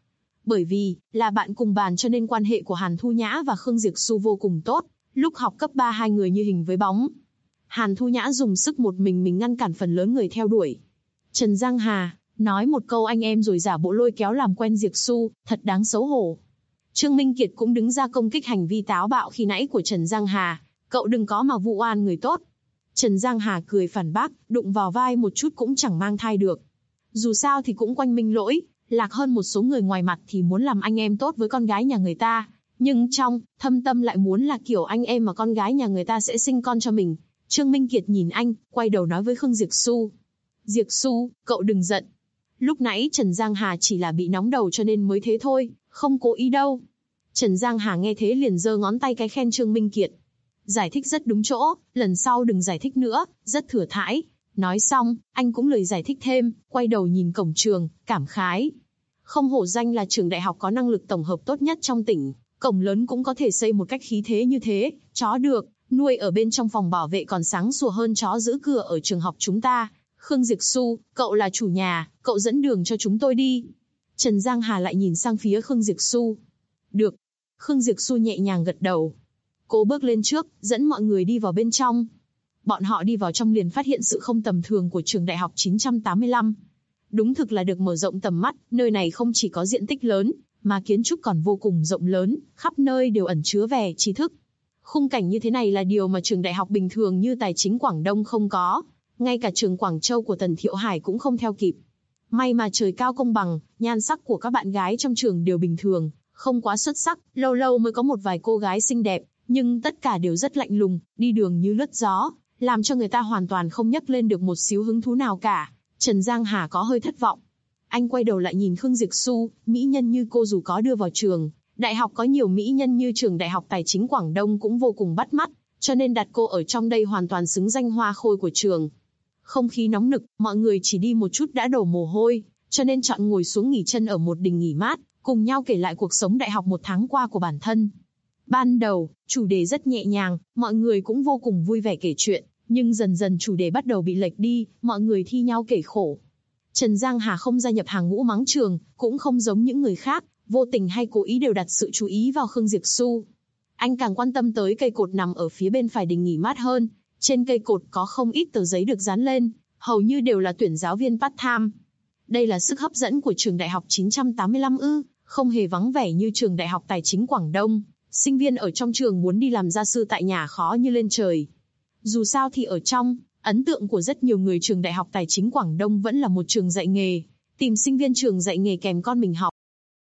Bởi vì, là bạn cùng bàn cho nên quan hệ của Hàn Thu Nhã và Khương Diệp Xu vô cùng tốt, lúc học cấp 3 hai người như hình với bóng. Hàn Thu Nhã dùng sức một mình ngăn cản phần lớn người theo đuổi. Trần Giang Hà, nói một câu anh em rồi giả bộ lôi kéo làm quen Diệp Xu, thật đáng xấu hổ. Trương Minh Kiệt cũng đứng ra công kích hành vi táo bạo khi nãy của Trần Giang Hà, cậu đừng có mà vu oan người tốt. Trần Giang Hà cười phản bác, đụng vào vai một chút cũng chẳng mang thai được. Dù sao thì cũng quanh minh lỗi, lạc hơn một số người ngoài mặt thì muốn làm anh em tốt với con gái nhà người ta, nhưng trong thâm tâm lại muốn là kiểu anh em mà con gái nhà người ta sẽ sinh con cho mình. Trương Minh Kiệt nhìn anh, quay đầu nói với Khương Diệp Xu. Diệp Xu, cậu đừng giận. Lúc nãy Trần Giang Hà chỉ là bị nóng đầu cho nên mới thế thôi, không cố ý đâu. Trần Giang Hà nghe thế liền giơ ngón tay cái khen Trương Minh Kiệt. Giải thích rất đúng chỗ, lần sau đừng giải thích nữa, rất thừa thãi. Nói xong, anh cũng lời giải thích thêm, quay đầu nhìn cổng trường, cảm khái. Không hổ danh là trường đại học có năng lực tổng hợp tốt nhất trong tỉnh, cổng lớn cũng có thể xây một cách khí thế như thế, chó được, nuôi ở bên trong phòng bảo vệ còn sáng sủa hơn chó giữ cửa ở trường học chúng ta. Khương Diệp Xu, cậu là chủ nhà, cậu dẫn đường cho chúng tôi đi. Trần Giang Hà lại nhìn sang phía Khương Diệp Xu. Được. Khương Diệp Xu nhẹ nhàng gật đầu. Cô bước lên trước, dẫn mọi người đi vào bên trong. Bọn họ đi vào trong liền phát hiện sự không tầm thường của trường đại học 985. Đúng thực là được mở rộng tầm mắt, nơi này không chỉ có diện tích lớn, mà kiến trúc còn vô cùng rộng lớn, khắp nơi đều ẩn chứa vẻ trí thức. Khung cảnh như thế này là điều mà trường đại học bình thường như Tài chính Quảng Đông không có, ngay cả trường Quảng Châu của Tần Thiệu Hải cũng không theo kịp. May mà trời cao công bằng, nhan sắc của các bạn gái trong trường đều bình thường, không quá xuất sắc, lâu lâu mới có một vài cô gái xinh đẹp, nhưng tất cả đều rất lạnh lùng, đi đường như lướt gió, làm cho người ta hoàn toàn không nhắc lên được một xíu hứng thú nào cả. Trần Giang Hà có hơi thất vọng. Anh quay đầu lại nhìn Khương Diệp Xu, mỹ nhân như cô dù có đưa vào trường đại học có nhiều mỹ nhân như trường Đại học Tài chính Quảng Đông cũng vô cùng bắt mắt, cho nên đặt cô ở trong đây hoàn toàn xứng danh hoa khôi của trường. Không khí nóng nực, mọi người chỉ đi một chút đã đổ mồ hôi, cho nên chọn ngồi xuống nghỉ chân ở một đình nghỉ mát, cùng nhau kể lại cuộc sống đại học một tháng qua của bản thân. Ban đầu, chủ đề rất nhẹ nhàng, mọi người cũng vô cùng vui vẻ kể chuyện, nhưng dần dần chủ đề bắt đầu bị lệch đi, mọi người thi nhau kể khổ. Trần Giang Hà không gia nhập hàng ngũ mắng trường, cũng không giống những người khác, vô tình hay cố ý đều đặt sự chú ý vào Khương Diệp Xu. Anh càng quan tâm tới cây cột nằm ở phía bên phải đình nghỉ mát hơn, trên cây cột có không ít tờ giấy được dán lên, hầu như đều là tuyển giáo viên part-time. Đây là sức hấp dẫn của trường đại học 985 ư, không hề vắng vẻ như trường Đại học Tài chính Quảng Đông. Sinh viên ở trong trường muốn đi làm gia sư tại nhà khó như lên trời. Dù sao thì ở trong ấn tượng của rất nhiều người trường Đại học Tài chính Quảng Đông vẫn là một trường dạy nghề, tìm sinh viên trường dạy nghề kèm con mình học.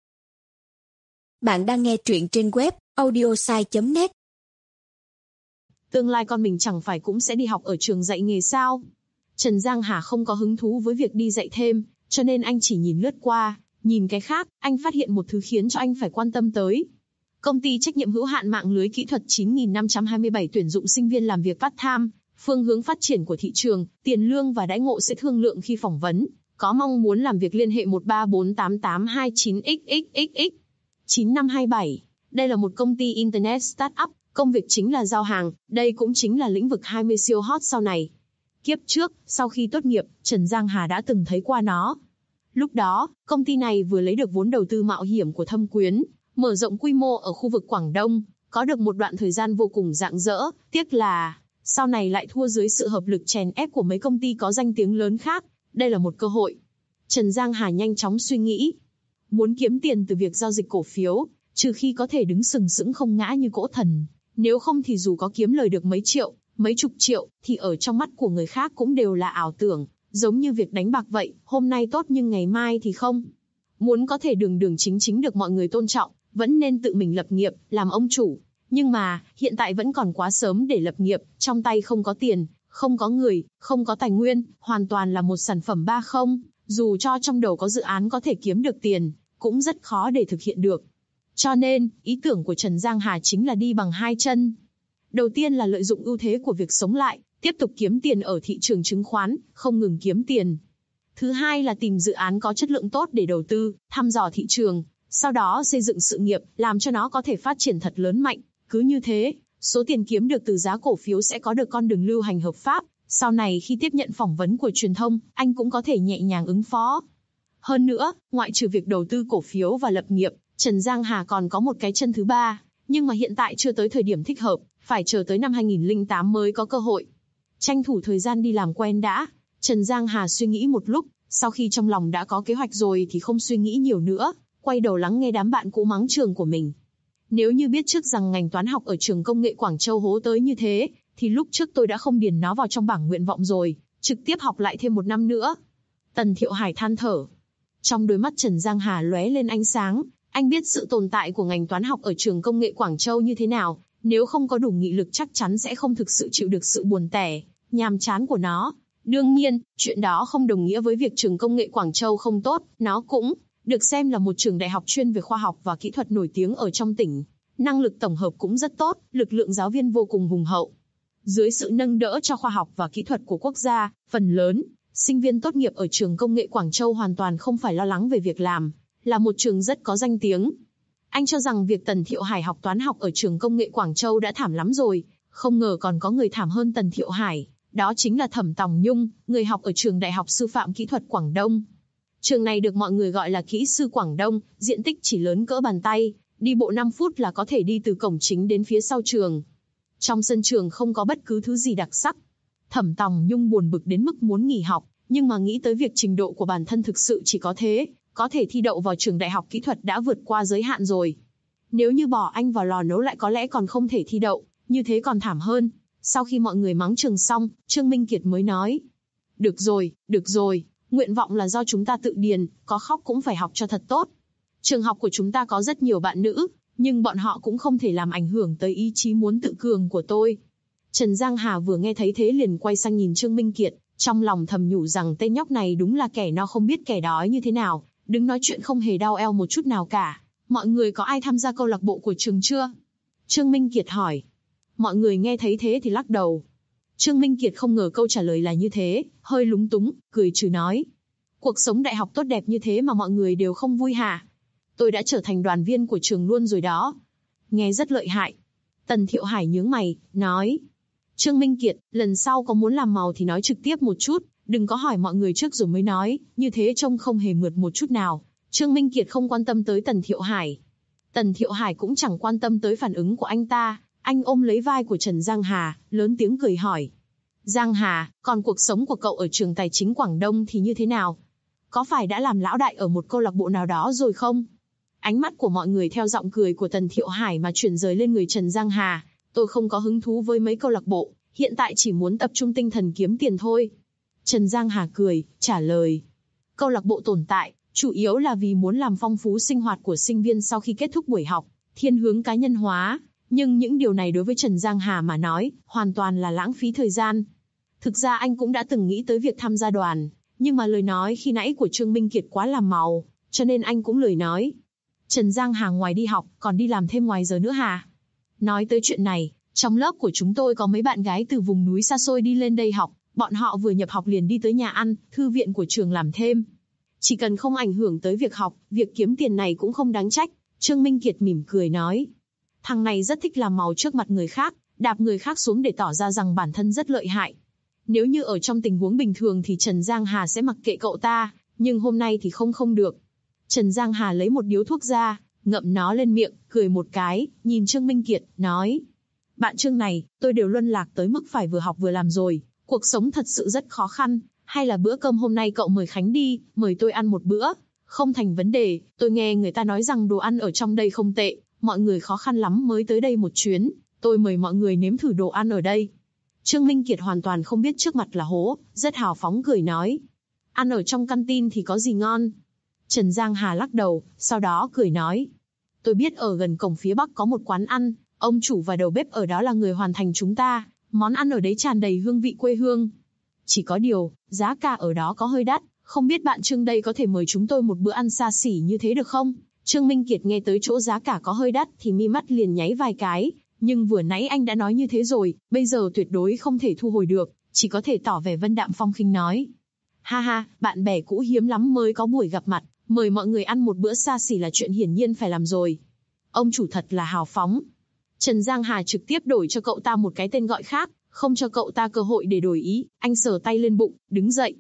Bạn đang nghe truyện trên web audiosai.net. Tương lai con mình chẳng phải cũng sẽ đi học ở trường dạy nghề sao? Trần Giang Hà không có hứng thú với việc đi dạy thêm, cho nên anh chỉ nhìn lướt qua, nhìn cái khác, anh phát hiện một thứ khiến cho anh phải quan tâm tới. Công ty trách nhiệm hữu hạn mạng lưới kỹ thuật 9527 tuyển dụng sinh viên làm việc part-time, phương hướng phát triển của thị trường, tiền lương và đãi ngộ sẽ thương lượng khi phỏng vấn. Có mong muốn làm việc liên hệ 13488829XXXX 9527. Đây là một công ty Internet Startup, công việc chính là giao hàng, đây cũng chính là lĩnh vực 20 siêu hot sau này. Kiếp trước, sau khi tốt nghiệp, Trần Giang Hà đã từng thấy qua nó. Lúc đó, công ty này vừa lấy được vốn đầu tư mạo hiểm của Thâm Quyến, mở rộng quy mô ở khu vực Quảng Đông, có được một đoạn thời gian vô cùng rạng rỡ, tiếc là sau này lại thua dưới sự hợp lực chèn ép của mấy công ty có danh tiếng lớn khác. Đây là một cơ hội. Trần Giang Hà nhanh chóng suy nghĩ. Muốn kiếm tiền từ việc giao dịch cổ phiếu, trừ khi có thể đứng sừng sững không ngã như cỗ thần, nếu không thì dù có kiếm lời được mấy triệu, mấy chục triệu, thì ở trong mắt của người khác cũng đều là ảo tưởng, giống như việc đánh bạc vậy, hôm nay tốt nhưng ngày mai thì không. Muốn có thể đường đường chính chính được mọi người tôn trọng, vẫn nên tự mình lập nghiệp, làm ông chủ. Nhưng mà, hiện tại vẫn còn quá sớm để lập nghiệp, trong tay không có tiền, không có người, không có tài nguyên, hoàn toàn là một sản phẩm 30, dù cho trong đầu có dự án có thể kiếm được tiền, cũng rất khó để thực hiện được. Cho nên, ý tưởng của Trần Giang Hà chính là đi bằng hai chân. Đầu tiên là lợi dụng ưu thế của việc sống lại, tiếp tục kiếm tiền ở thị trường chứng khoán, không ngừng kiếm tiền. Thứ hai là tìm dự án có chất lượng tốt để đầu tư, thăm dò thị trường, sau đó xây dựng sự nghiệp, làm cho nó có thể phát triển thật lớn mạnh. Cứ như thế, số tiền kiếm được từ giá cổ phiếu sẽ có được con đường lưu hành hợp pháp. Sau này khi tiếp nhận phỏng vấn của truyền thông, anh cũng có thể nhẹ nhàng ứng phó. Hơn nữa, ngoại trừ việc đầu tư cổ phiếu và lập nghiệp, Trần Giang Hà còn có một cái chân thứ ba, nhưng mà hiện tại chưa tới thời điểm thích hợp, phải chờ tới năm 2008 mới có cơ hội. Tranh thủ thời gian đi làm quen đã. Trần Giang Hà suy nghĩ một lúc, sau khi trong lòng đã có kế hoạch rồi thì không suy nghĩ nhiều nữa, quay đầu lắng nghe đám bạn cũ mắng trường của mình. Nếu như biết trước rằng ngành toán học ở trường công nghệ Quảng Châu hố tới như thế, thì lúc trước tôi đã không điền nó vào trong bảng nguyện vọng rồi, trực tiếp học lại thêm 1 năm nữa. Tần Thiệu Hải than thở. Trong đôi mắt Trần Giang Hà lóe lên ánh sáng, anh biết sự tồn tại của ngành toán học ở trường công nghệ Quảng Châu như thế nào, nếu không có đủ nghị lực chắc chắn sẽ không thực sự chịu được sự buồn tẻ, nhàm chán của nó. Đương nhiên, chuyện đó không đồng nghĩa với việc trường công nghệ Quảng Châu không tốt, nó cũng được xem là một trường đại học chuyên về khoa học và kỹ thuật nổi tiếng ở trong tỉnh. Năng lực tổng hợp cũng rất tốt, lực lượng giáo viên vô cùng hùng hậu. Dưới sự nâng đỡ cho khoa học và kỹ thuật của quốc gia, phần lớn sinh viên tốt nghiệp ở trường công nghệ Quảng Châu hoàn toàn không phải lo lắng về việc làm, là một trường rất có danh tiếng. Anh cho rằng việc Tần Thiệu Hải học toán học ở trường công nghệ Quảng Châu đã thảm lắm rồi, không ngờ còn có người thảm hơn Tần Thiệu Hải, đó chính là Thẩm Tòng Nhung, người học ở trường Đại học Sư phạm Kỹ thuật Quảng Đông. Trường này được mọi người gọi là Kỹ sư Quảng Đông, diện tích chỉ lớn cỡ bàn tay, đi bộ 5 phút là có thể đi từ cổng chính đến phía sau trường. Trong sân trường không có bất cứ thứ gì đặc sắc. Thẩm Tòng Nhung buồn bực đến mức muốn nghỉ học, nhưng mà nghĩ tới việc trình độ của bản thân thực sự chỉ có thế, có thể thi đậu vào trường đại học kỹ thuật đã vượt qua giới hạn rồi. Nếu như bỏ anh vào lò nấu lại có lẽ còn không thể thi đậu, như thế còn thảm hơn. Sau khi mọi người mắng trường xong, Trương Minh Kiệt mới nói. Được rồi, nguyện vọng là do chúng ta tự điền, có khóc cũng phải học cho thật tốt. Trường học của chúng ta có rất nhiều bạn nữ, nhưng bọn họ cũng không thể làm ảnh hưởng tới ý chí muốn tự cường của tôi. Trần Giang Hà vừa nghe thấy thế liền quay sang nhìn Trương Minh Kiệt, trong lòng thầm nhủ rằng tên nhóc này đúng là kẻ no không biết kẻ đói như thế nào, đứng nói chuyện không hề đau eo một chút nào cả. Mọi người có ai tham gia câu lạc bộ của trường chưa? Trương Minh Kiệt hỏi. Mọi người nghe thấy thế thì lắc đầu. Trương Minh Kiệt không ngờ câu trả lời là như thế, hơi lúng túng, cười trừ nói. Cuộc sống đại học tốt đẹp như thế mà mọi người đều không vui hả? Tôi đã trở thành đoàn viên của trường luôn rồi đó. Nghe rất lợi hại. Tần Thiệu Hải nhướng mày, nói. Trương Minh Kiệt, lần sau có muốn làm màu thì nói trực tiếp một chút, đừng có hỏi mọi người trước rồi mới nói, như thế trông không hề mượt một chút nào. Trương Minh Kiệt không quan tâm tới Tần Thiệu Hải. Tần Thiệu Hải cũng chẳng quan tâm tới phản ứng của anh ta, anh ôm lấy vai của Trần Giang Hà, lớn tiếng cười hỏi. Giang Hà, còn cuộc sống của cậu ở trường tài chính Quảng Đông thì như thế nào? Có phải đã làm lão đại ở một câu lạc bộ nào đó rồi không? Ánh mắt của mọi người theo giọng cười của Tần Thiệu Hải mà chuyển rời lên người Trần Giang Hà. Tôi không có hứng thú với mấy câu lạc bộ, hiện tại chỉ muốn tập trung tinh thần kiếm tiền thôi. Trần Giang Hà cười, trả lời. Câu lạc bộ tồn tại, chủ yếu là vì muốn làm phong phú sinh hoạt của sinh viên sau khi kết thúc buổi học, thiên hướng cá nhân hóa. Nhưng những điều này đối với Trần Giang Hà mà nói, hoàn toàn là lãng phí thời gian. Thực ra anh cũng đã từng nghĩ tới việc tham gia đoàn, nhưng mà lời nói khi nãy của Trương Minh Kiệt quá làm màu, cho nên anh cũng lười nói. Trần Giang Hà ngoài đi học, còn đi làm thêm ngoài giờ nữa hả? Nói tới chuyện này, trong lớp của chúng tôi có mấy bạn gái từ vùng núi xa xôi đi lên đây học, bọn họ vừa nhập học liền đi tới nhà ăn, thư viện của trường làm thêm. Chỉ cần không ảnh hưởng tới việc học, việc kiếm tiền này cũng không đáng trách. Trương Minh Kiệt mỉm cười nói. Thằng này rất thích làm màu trước mặt người khác, đạp người khác xuống để tỏ ra rằng bản thân rất lợi hại. Nếu như ở trong tình huống bình thường thì Trần Giang Hà sẽ mặc kệ cậu ta, nhưng hôm nay thì không được. Trần Giang Hà lấy một điếu thuốc ra, ngậm nó lên miệng, cười một cái, nhìn Trương Minh Kiệt, nói. Bạn Trương này, tôi đều luân lạc tới mức phải vừa học vừa làm rồi, cuộc sống thật sự rất khó khăn, hay là bữa cơm hôm nay cậu mời Khánh đi, mời tôi ăn một bữa, không thành vấn đề, tôi nghe người ta nói rằng đồ ăn ở trong đây không tệ, mọi người khó khăn lắm mới tới đây một chuyến, tôi mời mọi người nếm thử đồ ăn ở đây. Trương Minh Kiệt hoàn toàn không biết trước mặt là hố, rất hào phóng cười nói. Ăn ở trong canteen thì có gì ngon? Trần Giang Hà lắc đầu, sau đó cười nói. Tôi biết ở gần cổng phía Bắc có một quán ăn, ông chủ và đầu bếp ở đó là người hoàn thành chúng ta, món ăn ở đấy tràn đầy hương vị quê hương. Chỉ có điều, giá cả ở đó có hơi đắt, không biết bạn Trương đây có thể mời chúng tôi một bữa ăn xa xỉ như thế được không? Trương Minh Kiệt nghe tới chỗ giá cả có hơi đắt thì mi mắt liền nháy vài cái, nhưng vừa nãy anh đã nói như thế rồi, bây giờ tuyệt đối không thể thu hồi được, chỉ có thể tỏ vẻ vân đạm phong khinh nói. Ha ha, bạn bè cũ hiếm lắm mới có buổi gặp mặt, mời mọi người ăn một bữa xa xỉ là chuyện hiển nhiên phải làm rồi. Ông chủ thật là hào phóng. Trần Giang Hà trực tiếp đổi cho cậu ta một cái tên gọi khác, không cho cậu ta cơ hội để đổi ý, anh sờ tay lên bụng, đứng dậy.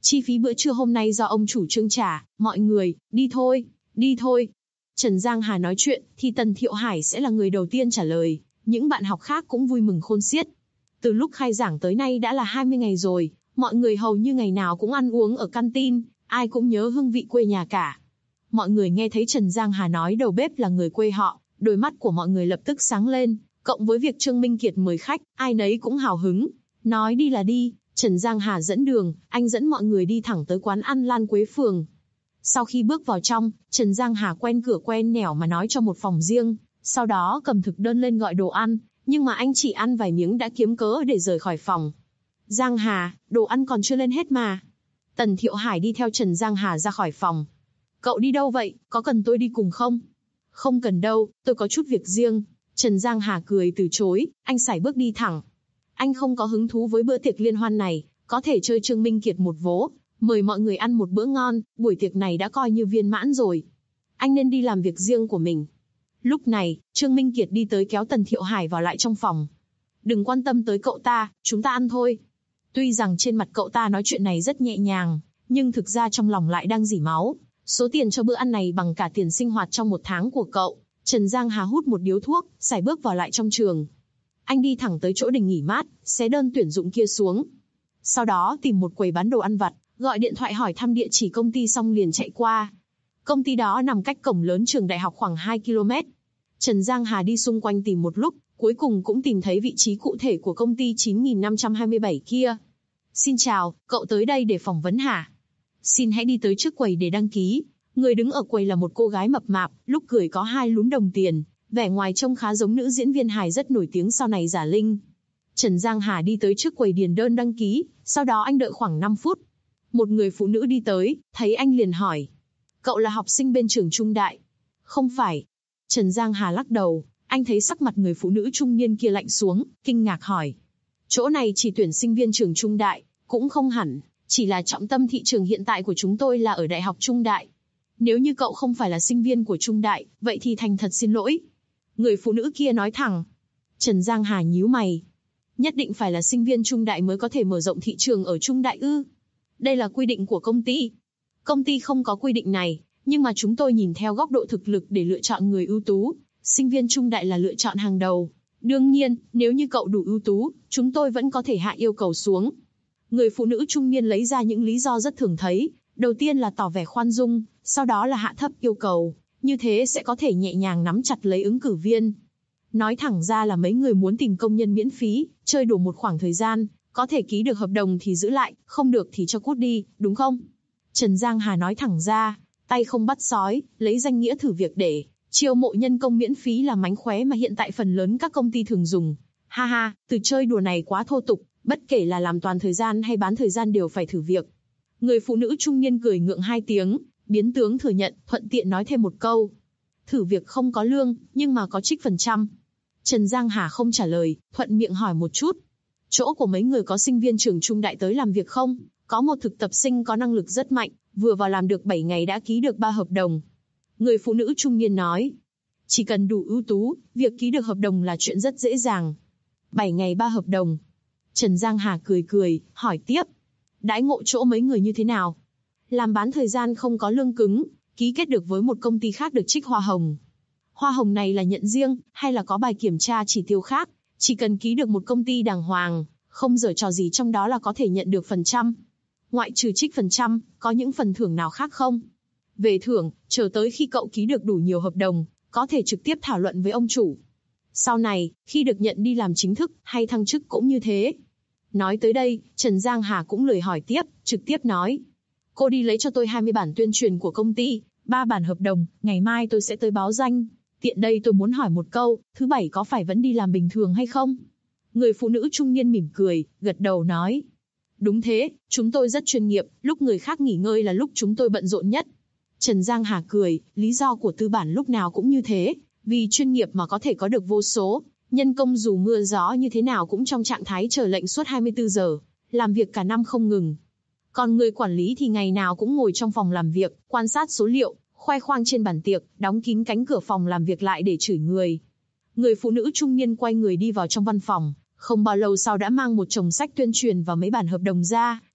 Chi phí bữa trưa hôm nay do ông chủ trương trả, mọi người, đi thôi, đi thôi. Trần Giang Hà nói chuyện, thì Tần Thiệu Hải sẽ là người đầu tiên trả lời, những bạn học khác cũng vui mừng khôn xiết. Từ lúc khai giảng tới nay đã là 20 ngày rồi, mọi người hầu như ngày nào cũng ăn uống ở canteen, ai cũng nhớ hương vị quê nhà cả. Mọi người nghe thấy Trần Giang Hà nói đầu bếp là người quê họ, đôi mắt của mọi người lập tức sáng lên, cộng với việc Trương Minh Kiệt mời khách, ai nấy cũng hào hứng. Nói đi là đi, Trần Giang Hà dẫn đường, anh dẫn mọi người đi thẳng tới quán ăn Lan Quế Phường. Sau khi bước vào trong, Trần Giang Hà quen cửa quen nẻo mà nói cho một phòng riêng, sau đó cầm thực đơn lên gọi đồ ăn, nhưng mà anh chỉ ăn vài miếng đã kiếm cớ để rời khỏi phòng. Giang Hà, đồ ăn còn chưa lên hết mà. Tần Thiệu Hải đi theo Trần Giang Hà ra khỏi phòng. Cậu đi đâu vậy, có cần tôi đi cùng không? Không cần đâu, tôi có chút việc riêng. Trần Giang Hà cười từ chối, anh sải bước đi thẳng. Anh không có hứng thú với bữa tiệc liên hoan này, có thể chơi Trương Minh Kiệt một vố, mời mọi người ăn một bữa ngon, buổi tiệc này đã coi như viên mãn rồi. Anh nên đi làm việc riêng của mình. Lúc này, Trương Minh Kiệt đi tới kéo Tần Thiệu Hải vào lại trong phòng. Đừng quan tâm tới cậu ta, chúng ta ăn thôi. Tuy rằng trên mặt cậu ta nói chuyện này rất nhẹ nhàng, nhưng thực ra trong lòng lại đang rỉ máu. Số tiền cho bữa ăn này bằng cả tiền sinh hoạt trong một tháng của cậu. Trần Giang Hà hút một điếu thuốc, sải bước vào lại trong trường. Anh đi thẳng tới chỗ đình nghỉ mát, xé đơn tuyển dụng kia xuống. Sau đó tìm một quầy bán đồ ăn vặt, gọi điện thoại hỏi thăm địa chỉ công ty xong liền chạy qua. Công ty đó nằm cách cổng lớn trường đại học khoảng 2 km. Trần Giang Hà đi xung quanh tìm một lúc, cuối cùng cũng tìm thấy vị trí cụ thể của công ty 9527 kia. Xin chào, cậu tới đây để phỏng vấn hả? Xin hãy đi tới trước quầy để đăng ký. Người đứng ở quầy là một cô gái mập mạp, lúc cười có 2 lúm đồng tiền, vẻ ngoài trông khá giống nữ diễn viên hài rất nổi tiếng sau này Giả Linh. Trần Giang Hà đi tới trước quầy điền đơn đăng ký, sau đó anh đợi khoảng 5 phút. Một người phụ nữ đi tới, thấy anh liền hỏi. Cậu là học sinh bên trường Trung Đại? Không phải. Trần Giang Hà lắc đầu, anh thấy sắc mặt người phụ nữ trung niên kia lạnh xuống, kinh ngạc hỏi. Chỗ này chỉ tuyển sinh viên trường Trung Đại, cũng không hẳn, chỉ là trọng tâm thị trường hiện tại của chúng tôi là ở Đại học Trung Đại. Nếu như cậu không phải là sinh viên của Trung Đại, vậy thì thành thật xin lỗi. Người phụ nữ kia nói thẳng. Trần Giang Hà nhíu mày. Nhất định phải là sinh viên Trung Đại mới có thể mở rộng thị trường ở Trung Đại ư? Đây là quy định của công ty. Công ty không có quy định này, nhưng mà chúng tôi nhìn theo góc độ thực lực để lựa chọn người ưu tú. Sinh viên Trung Đại là lựa chọn hàng đầu. Đương nhiên, nếu như cậu đủ ưu tú, chúng tôi vẫn có thể hạ yêu cầu xuống. Người phụ nữ trung niên lấy ra những lý do rất thường thấy. Đầu tiên là tỏ vẻ khoan dung, sau đó là hạ thấp yêu cầu. Như thế sẽ có thể nhẹ nhàng nắm chặt lấy ứng cử viên. Nói thẳng ra là mấy người muốn tìm công nhân miễn phí, chơi đủ một khoảng thời gian, có thể ký được hợp đồng thì giữ lại, không được thì cho cút đi, đúng không? Trần Giang Hà nói thẳng ra, tay không bắt sói, lấy danh nghĩa thử việc để chiêu mộ nhân công miễn phí là mánh khóe mà hiện tại phần lớn các công ty thường dùng. Ha ha, từ chơi đùa này quá thô tục, bất kể là làm toàn thời gian hay bán thời gian đều phải thử việc. Người phụ nữ trung niên cười ngượng 2 tiếng, biến tướng thừa nhận, thuận tiện nói thêm một câu. Thử việc không có lương, nhưng mà có trích phần trăm. Trần Giang Hà không trả lời, thuận miệng hỏi một chút. Chỗ của mấy người có sinh viên trường Trung Đại tới làm việc không? Có một thực tập sinh có năng lực rất mạnh, vừa vào làm được 7 ngày đã ký được 3 hợp đồng. Người phụ nữ trung niên nói. Chỉ cần đủ ưu tú, việc ký được hợp đồng là chuyện rất dễ dàng. 7 ngày 3 hợp đồng. Trần Giang Hà cười, hỏi tiếp. Đãi ngộ chỗ mấy người như thế nào? Làm bán thời gian không có lương cứng, ký kết được với một công ty khác được trích hoa hồng. Hoa hồng này là nhận riêng, hay là có bài kiểm tra chỉ tiêu khác? Chỉ cần ký được một công ty đàng hoàng, không giở trò gì trong đó là có thể nhận được phần trăm. Ngoại trừ trích phần trăm, có những phần thưởng nào khác không? Về thưởng, chờ tới khi cậu ký được đủ nhiều hợp đồng, có thể trực tiếp thảo luận với ông chủ. Sau này, khi được nhận đi làm chính thức, hay thăng chức cũng như thế. Nói tới đây, Trần Giang Hà cũng lười hỏi tiếp, trực tiếp nói. Cô đi lấy cho tôi 20 bản tuyên truyền của công ty, 3 bản hợp đồng, ngày mai tôi sẽ tới báo danh. Tiện đây tôi muốn hỏi một câu, thứ 7 có phải vẫn đi làm bình thường hay không? Người phụ nữ trung niên mỉm cười, gật đầu nói. Đúng thế, chúng tôi rất chuyên nghiệp, lúc người khác nghỉ ngơi là lúc chúng tôi bận rộn nhất. Trần Giang Hà cười, lý do của tư bản lúc nào cũng như thế, vì chuyên nghiệp mà có thể có được vô số. Nhân công dù mưa gió như thế nào cũng trong trạng thái chờ lệnh suốt 24 giờ, làm việc cả năm không ngừng. Còn người quản lý thì ngày nào cũng ngồi trong phòng làm việc, quan sát số liệu, khoe khoang trên bàn tiệc, đóng kín cánh cửa phòng làm việc lại để chửi người. Người phụ nữ trung niên quay người đi vào trong văn phòng, không bao lâu sau đã mang một chồng sách tuyên truyền và mấy bản hợp đồng ra,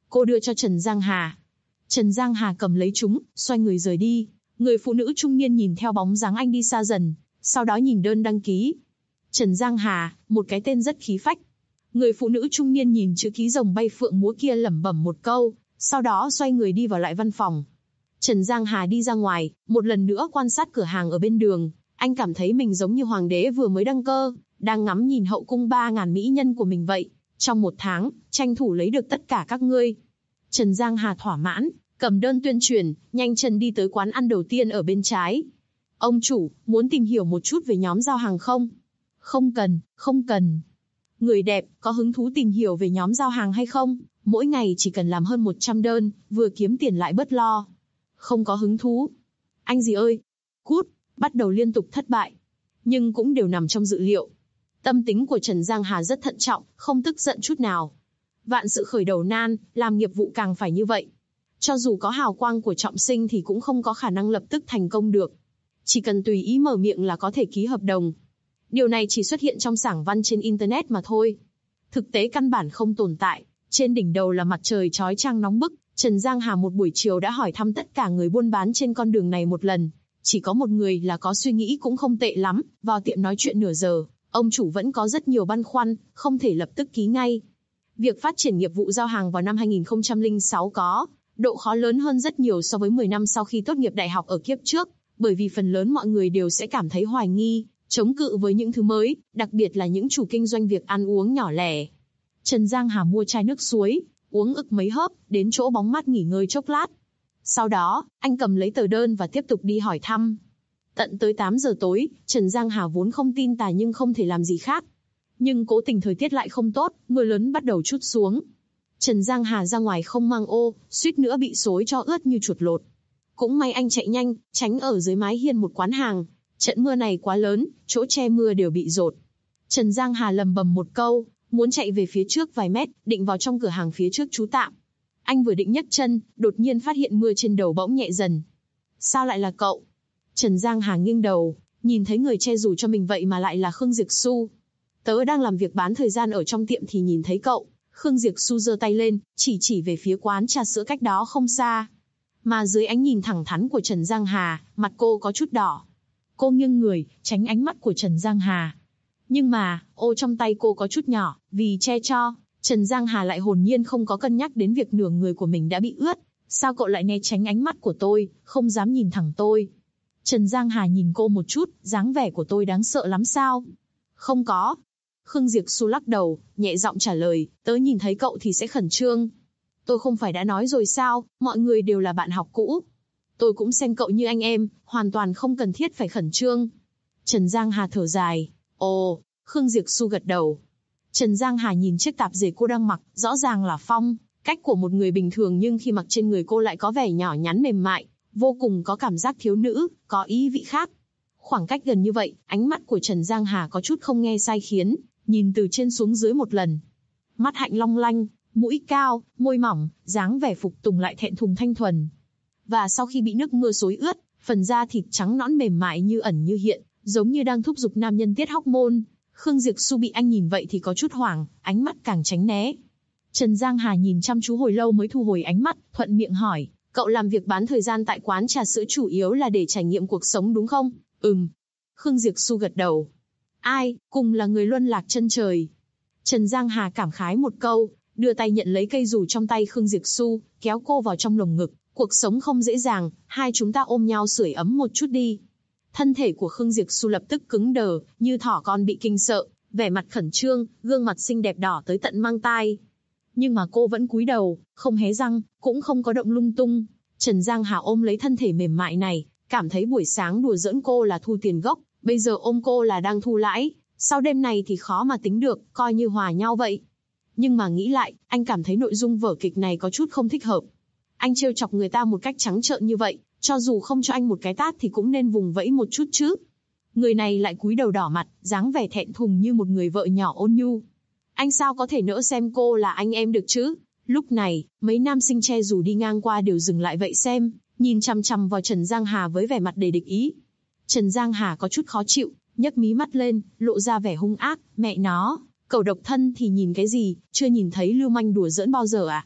Cô đưa cho Trần Giang Hà. Trần Giang Hà cầm lấy chúng, xoay người rời đi. Người phụ nữ trung niên nhìn theo bóng dáng anh đi xa dần, sau đó nhìn đơn đăng ký. Trần Giang Hà, một cái tên rất khí phách. Người phụ nữ trung niên nhìn chữ ký rồng bay phượng múa kia lẩm bẩm một câu, sau đó xoay người đi vào lại văn phòng. Trần Giang Hà đi ra ngoài, một lần nữa quan sát cửa hàng ở bên đường. Anh cảm thấy mình giống như hoàng đế vừa mới đăng cơ, đang ngắm nhìn hậu cung 3.000 mỹ nhân của mình vậy. Trong 1 tháng, tranh thủ lấy được tất cả các ngươi. Trần Giang Hà thỏa mãn, cầm đơn tuyên truyền, nhanh chân đi tới quán ăn đầu tiên ở bên trái. Ông chủ, muốn tìm hiểu một chút về nhóm giao hàng không? Không cần, không cần. Người đẹp, có hứng thú tìm hiểu về nhóm giao hàng hay không? Mỗi ngày chỉ cần làm hơn 100 đơn, vừa kiếm tiền lại bớt lo. Không có hứng thú. Anh gì ơi? Cút, bắt đầu liên tục thất bại. Nhưng cũng đều nằm trong dự liệu. Tâm tính của Trần Giang Hà rất thận trọng, không tức giận chút nào. Vạn sự khởi đầu nan, làm nghiệp vụ càng phải như vậy. Cho dù có hào quang của trọng sinh thì cũng không có khả năng lập tức thành công được. Chỉ cần tùy ý mở miệng là có thể ký hợp đồng. Điều này chỉ xuất hiện trong sảng văn trên Internet mà thôi. Thực tế căn bản không tồn tại. Trên đỉnh đầu là mặt trời chói chang nóng bức, Trần Giang Hà một buổi chiều đã hỏi thăm tất cả người buôn bán trên con đường này một lần. Chỉ có một người là có suy nghĩ cũng không tệ lắm, vào tiệm nói chuyện nửa giờ, ông chủ vẫn có rất nhiều băn khoăn, không thể lập tức ký ngay. Việc phát triển nghiệp vụ giao hàng vào năm 2006 có độ khó lớn hơn rất nhiều so với 10 năm sau khi tốt nghiệp đại học ở kiếp trước, bởi vì phần lớn mọi người đều sẽ cảm thấy hoài nghi, chống cự với những thứ mới, đặc biệt là những chủ kinh doanh việc ăn uống nhỏ lẻ. Trần Giang Hà mua chai nước suối, uống ực mấy hớp, đến chỗ bóng mát nghỉ ngơi chốc lát. Sau đó, anh cầm lấy tờ đơn và tiếp tục đi hỏi thăm. Tận tới 8 giờ tối, Trần Giang Hà vốn không tin tà nhưng không thể làm gì khác. Nhưng cố tình thời tiết lại không tốt, mưa lớn bắt đầu trút xuống. Trần Giang Hà ra ngoài không mang ô, suýt nữa bị xối cho ướt như chuột lột. Cũng may anh chạy nhanh, tránh ở dưới mái hiên một quán hàng. Trận mưa này quá lớn, chỗ che mưa đều bị dột. Trần Giang Hà lầm bầm một câu, muốn chạy về phía trước vài mét, định vào trong cửa hàng phía trước trú tạm. Anh vừa định nhấc chân, đột nhiên phát hiện mưa trên đầu bỗng nhẹ dần. Sao lại là cậu? Trần Giang Hà nghiêng đầu, nhìn thấy người che dù cho mình vậy mà lại là Khương Diệp Xu. Tớ đang làm việc bán thời gian ở trong tiệm thì nhìn thấy cậu. Khương Diệp Xu giơ tay lên, chỉ về phía quán trà sữa cách đó không xa. Mà dưới ánh nhìn thẳng thắn của Trần Giang Hà, mặt cô có chút đỏ. Cô nghiêng người, tránh ánh mắt của Trần Giang Hà. Nhưng mà, ô trong tay cô có chút nhỏ, vì che cho, Trần Giang Hà lại hồn nhiên không có cân nhắc đến việc nửa người của mình đã bị ướt. Sao cậu lại né tránh ánh mắt của tôi, không dám nhìn thẳng tôi? Trần Giang Hà nhìn cô một chút, dáng vẻ của tôi đáng sợ lắm sao? Không có. Khương Diệp Xu lắc đầu, nhẹ giọng trả lời, tớ nhìn thấy cậu thì sẽ khẩn trương. Tôi không phải đã nói rồi sao, mọi người đều là bạn học cũ. Tôi cũng xem cậu như anh em, hoàn toàn không cần thiết phải khẩn trương. Trần Giang Hà thở dài. Ồ, Khương Diệp Xu gật đầu. Trần Giang Hà nhìn chiếc tạp dề cô đang mặc, rõ ràng là phong, cách của một người bình thường nhưng khi mặc trên người cô lại có vẻ nhỏ nhắn mềm mại, vô cùng có cảm giác thiếu nữ, có ý vị khác. Khoảng cách gần như vậy, ánh mắt của Trần Giang Hà có chút không nghe sai khiến, nhìn từ trên xuống dưới một lần. Mắt hạnh long lanh, mũi cao, môi mỏng, dáng vẻ phục tùng lại thẹn thùng thanh thuần. Và sau khi bị nước mưa xối ướt, phần da thịt trắng nõn mềm mại như ẩn như hiện, giống như đang thúc giục nam nhân tiết hormone. Khương Diệp Xu bị anh nhìn vậy thì có chút hoảng, ánh mắt càng tránh né. Trần Giang Hà nhìn chăm chú hồi lâu mới thu hồi ánh mắt, thuận miệng hỏi, cậu làm việc bán thời gian tại quán trà sữa chủ yếu là để trải nghiệm cuộc sống đúng không? Khương Diệp Xu gật đầu. Ai, cùng là người luân lạc chân trời. Trần Giang Hà cảm khái một câu, đưa tay nhận lấy cây dù trong tay Khương Diệp Xu, kéo cô vào trong lồng ngực. Cuộc sống không dễ dàng, hai chúng ta ôm nhau sưởi ấm một chút đi. Thân thể của Khương Diệp Xu lập tức cứng đờ, như thỏ con bị kinh sợ, vẻ mặt khẩn trương, gương mặt xinh đẹp đỏ tới tận mang tai. Nhưng mà cô vẫn cúi đầu, không hé răng, cũng không có động lung tung. Trần Giang Hà ôm lấy thân thể mềm mại này, cảm thấy buổi sáng đùa giỡn cô là thu tiền gốc, bây giờ ôm cô là đang thu lãi. Sau đêm này thì khó mà tính được, coi như hòa nhau vậy. Nhưng mà nghĩ lại, anh cảm thấy nội dung vở kịch này có chút không thích hợp. Anh trêu chọc người ta một cách trắng trợn như vậy, cho dù không cho anh một cái tát thì cũng nên vùng vẫy một chút chứ. Người này lại cúi đầu đỏ mặt, dáng vẻ thẹn thùng như một người vợ nhỏ ôn nhu. Anh sao có thể nỡ xem cô là anh em được chứ? Lúc này, mấy nam sinh che dù đi ngang qua đều dừng lại vậy xem, nhìn chằm chằm vào Trần Giang Hà với vẻ mặt đầy địch ý. Trần Giang Hà có chút khó chịu, nhấc mí mắt lên, lộ ra vẻ hung ác, mẹ nó, cậu độc thân thì nhìn cái gì, chưa nhìn thấy lưu manh đùa giỡn bao giờ à?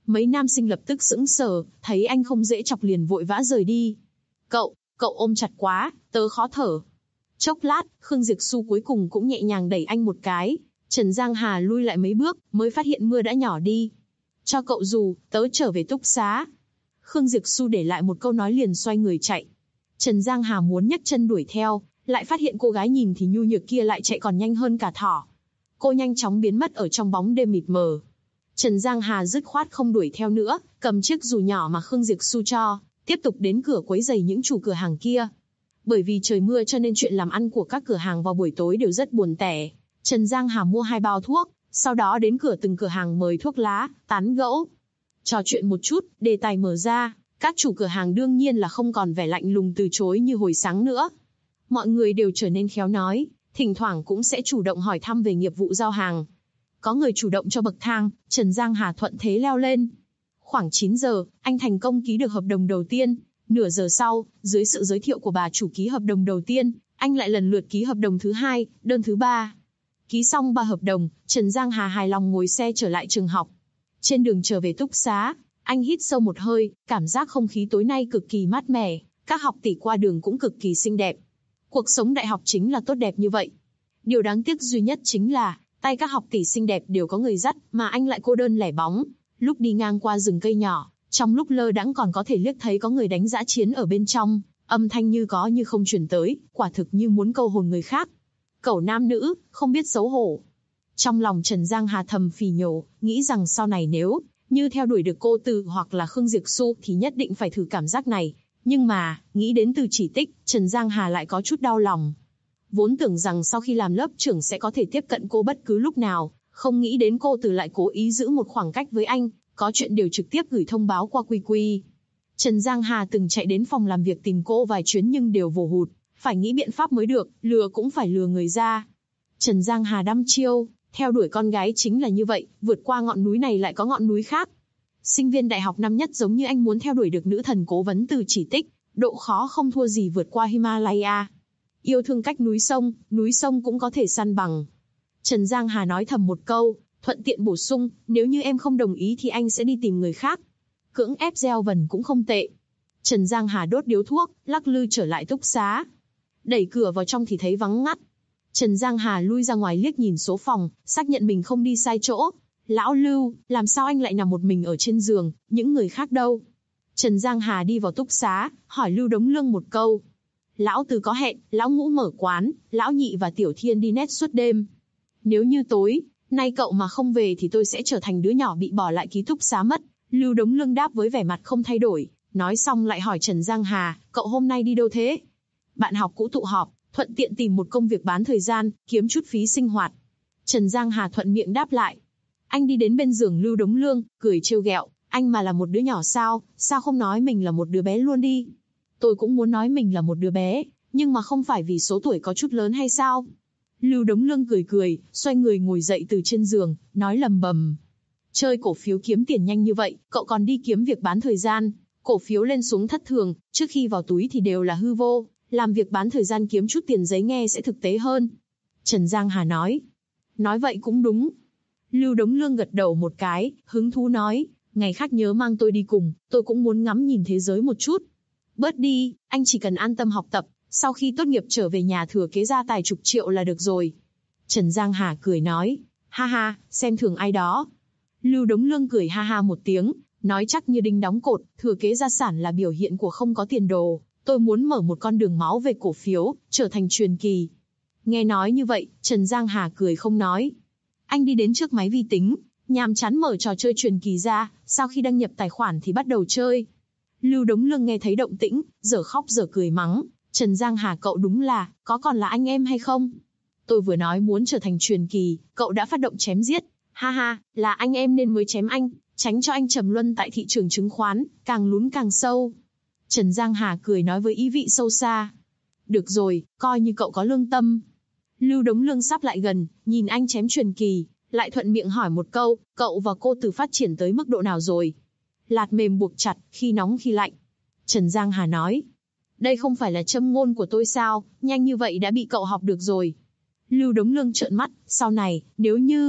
Mấy nam sinh lập tức sững sờ, thấy anh không dễ chọc liền vội vã rời đi. Cậu ôm chặt quá, tớ khó thở. Chốc lát, Khương Diệp Xu cuối cùng cũng nhẹ nhàng đẩy anh một cái. Trần Giang Hà lui lại mấy bước, mới phát hiện mưa đã nhỏ đi. Cho cậu dù, tớ trở về túc xá. Khương Diệp Xu để lại một câu nói liền xoay người chạy. Trần Giang Hà muốn nhấc chân đuổi theo, lại phát hiện cô gái nhìn thì nhu nhược kia lại chạy còn nhanh hơn cả thỏ. Cô nhanh chóng biến mất ở trong bóng đêm mịt mờ. Trần Giang Hà dứt khoát không đuổi theo nữa, cầm chiếc dù nhỏ mà Khương Diệp Xu cho, tiếp tục đến cửa quấy rầy những chủ cửa hàng kia. Bởi vì trời mưa cho nên chuyện làm ăn của các cửa hàng vào buổi tối đều rất buồn tẻ. Trần Giang Hà mua 2 bao thuốc, sau đó đến từng cửa hàng mời thuốc lá, tán gẫu. Trò chuyện một chút, đề tài mở ra, các chủ cửa hàng đương nhiên là không còn vẻ lạnh lùng từ chối như hồi sáng nữa. Mọi người đều trở nên khéo nói, thỉnh thoảng cũng sẽ chủ động hỏi thăm về nghiệp vụ giao hàng. Có người chủ động cho bậc thang, Trần Giang Hà thuận thế leo lên. Khoảng 9 giờ, anh thành công ký được hợp đồng đầu tiên. Nửa giờ sau, dưới sự giới thiệu của bà chủ ký hợp đồng đầu tiên, anh lại lần lượt ký hợp đồng thứ 2, đơn thứ 3. Ký xong 3 hợp đồng, Trần Giang Hà hài lòng ngồi xe trở lại trường học. Trên đường trở về túc xá, anh hít sâu một hơi, cảm giác không khí tối nay cực kỳ mát mẻ, các học tỷ qua đường cũng cực kỳ xinh đẹp. Cuộc sống đại học chính là tốt đẹp như vậy. Điều đáng tiếc duy nhất chính là, tay các học tỷ xinh đẹp đều có người dắt, mà anh lại cô đơn lẻ bóng. Lúc đi ngang qua rừng cây nhỏ, trong lúc lơ đãng còn có thể liếc thấy có người đánh dã chiến ở bên trong, âm thanh như có như không truyền tới, quả thực như muốn câu hồn người khác. Cẩu nam nữ, không biết xấu hổ. Trong lòng Trần Giang Hà thầm phì nhổ, nghĩ rằng sau này nếu như theo đuổi được cô Từ hoặc là Khương Diệp Xu thì nhất định phải thử cảm giác này. Nhưng mà, nghĩ đến Từ Chỉ Tích, Trần Giang Hà lại có chút đau lòng. Vốn tưởng rằng sau khi làm lớp trưởng sẽ có thể tiếp cận cô bất cứ lúc nào, không nghĩ đến cô Từ lại cố ý giữ một khoảng cách với anh, có chuyện đều trực tiếp gửi thông báo qua QQ. Trần Giang Hà từng chạy đến phòng làm việc tìm cô vài chuyến nhưng đều vồ hụt, phải nghĩ biện pháp mới được, lừa cũng phải lừa người ra. Trần Giang Hà đăm chiêu, theo đuổi con gái chính là như vậy, vượt qua ngọn núi này lại có ngọn núi khác. Sinh viên đại học năm nhất giống như anh muốn theo đuổi được nữ thần cố vấn Từ Chỉ Tích, độ khó không thua gì vượt qua Himalaya. Yêu thương cách núi sông cũng có thể săn bằng. Trần Giang Hà nói thầm một câu, thuận tiện bổ sung, nếu như em không đồng ý thì anh sẽ đi tìm người khác. Cưỡng ép gieo vần cũng không tệ. Trần Giang Hà đốt điếu thuốc, lắc lư trở lại túc xá. Đẩy cửa vào trong thì thấy vắng ngắt. Trần Giang Hà lui ra ngoài liếc nhìn số phòng, xác nhận mình không đi sai chỗ. Lão Lưu, làm sao anh lại nằm một mình ở trên giường, những người khác đâu? Trần Giang Hà đi vào túc xá, hỏi Lưu Đống Lương một câu. Lão Từ có hẹn, Lão Ngũ mở quán, Lão Nhị và Tiểu Thiên đi net suốt đêm. Nếu như tối nay cậu mà không về thì tôi sẽ trở thành đứa nhỏ bị bỏ lại ký túc xá mất. Lưu Đống Lương đáp với vẻ mặt không thay đổi, nói xong lại hỏi Trần Giang Hà, cậu hôm nay đi đâu thế? Bạn học cũ tụ họp, thuận tiện tìm một công việc bán thời gian, kiếm chút phí sinh hoạt. Trần Giang Hà thuận miệng đáp lại. Anh đi đến bên giường Lưu Đống Lương, cười trêu ghẹo, anh mà là một đứa nhỏ sao không nói mình là một đứa bé luôn đi? Tôi cũng muốn nói mình là một đứa bé, nhưng mà không phải vì số tuổi có chút lớn hay sao? Lưu Đống Lương cười, xoay người ngồi dậy từ trên giường, nói lầm bầm. Chơi cổ phiếu kiếm tiền nhanh như vậy, cậu còn đi kiếm việc bán thời gian. Cổ phiếu lên xuống thất thường, trước khi vào túi thì đều là hư vô, làm việc bán thời gian kiếm chút tiền giấy nghe sẽ thực tế hơn. Trần Giang Hà nói. Nói vậy cũng đúng. Lưu Đống Lương gật đầu một cái, hứng thú nói, ngày khác nhớ mang tôi đi cùng, tôi cũng muốn ngắm nhìn thế giới một chút. Bớt đi, anh chỉ cần an tâm học tập, sau khi tốt nghiệp trở về nhà thừa kế gia tài chục triệu là được rồi. Trần Giang Hà cười nói, ha ha, xem thường ai đó. Lưu Đống Lương cười ha ha một tiếng, nói chắc như đinh đóng cột, thừa kế gia sản là biểu hiện của không có tiền đồ, tôi muốn mở một con đường máu về cổ phiếu, trở thành truyền kỳ. Nghe nói như vậy, Trần Giang Hà cười không nói. Anh đi đến trước máy vi tính, nhàm chán mở trò chơi truyền kỳ ra, sau khi đăng nhập tài khoản thì bắt đầu chơi. Lưu Đống Lương nghe thấy động tĩnh, giờ khóc giờ cười mắng, Trần Giang Hà cậu đúng là, có còn là anh em hay không? Tôi vừa nói muốn trở thành truyền kỳ, cậu đã phát động chém giết, ha ha, là anh em nên mới chém anh, tránh cho anh trầm luân tại thị trường chứng khoán, càng lún càng sâu. Trần Giang Hà cười nói với ý vị sâu xa. Được rồi, coi như cậu có lương tâm. Lưu Đống Lương sắp lại gần, nhìn anh chém truyền kỳ, lại thuận miệng hỏi một câu, cậu và cô Từ phát triển tới mức độ nào rồi? Lạt mềm buộc chặt, khi nóng khi lạnh. Trần Giang Hà nói. Đây không phải là châm ngôn của tôi sao, nhanh như vậy đã bị cậu học được rồi. Lưu Đống Lương trợn mắt, sau này, nếu như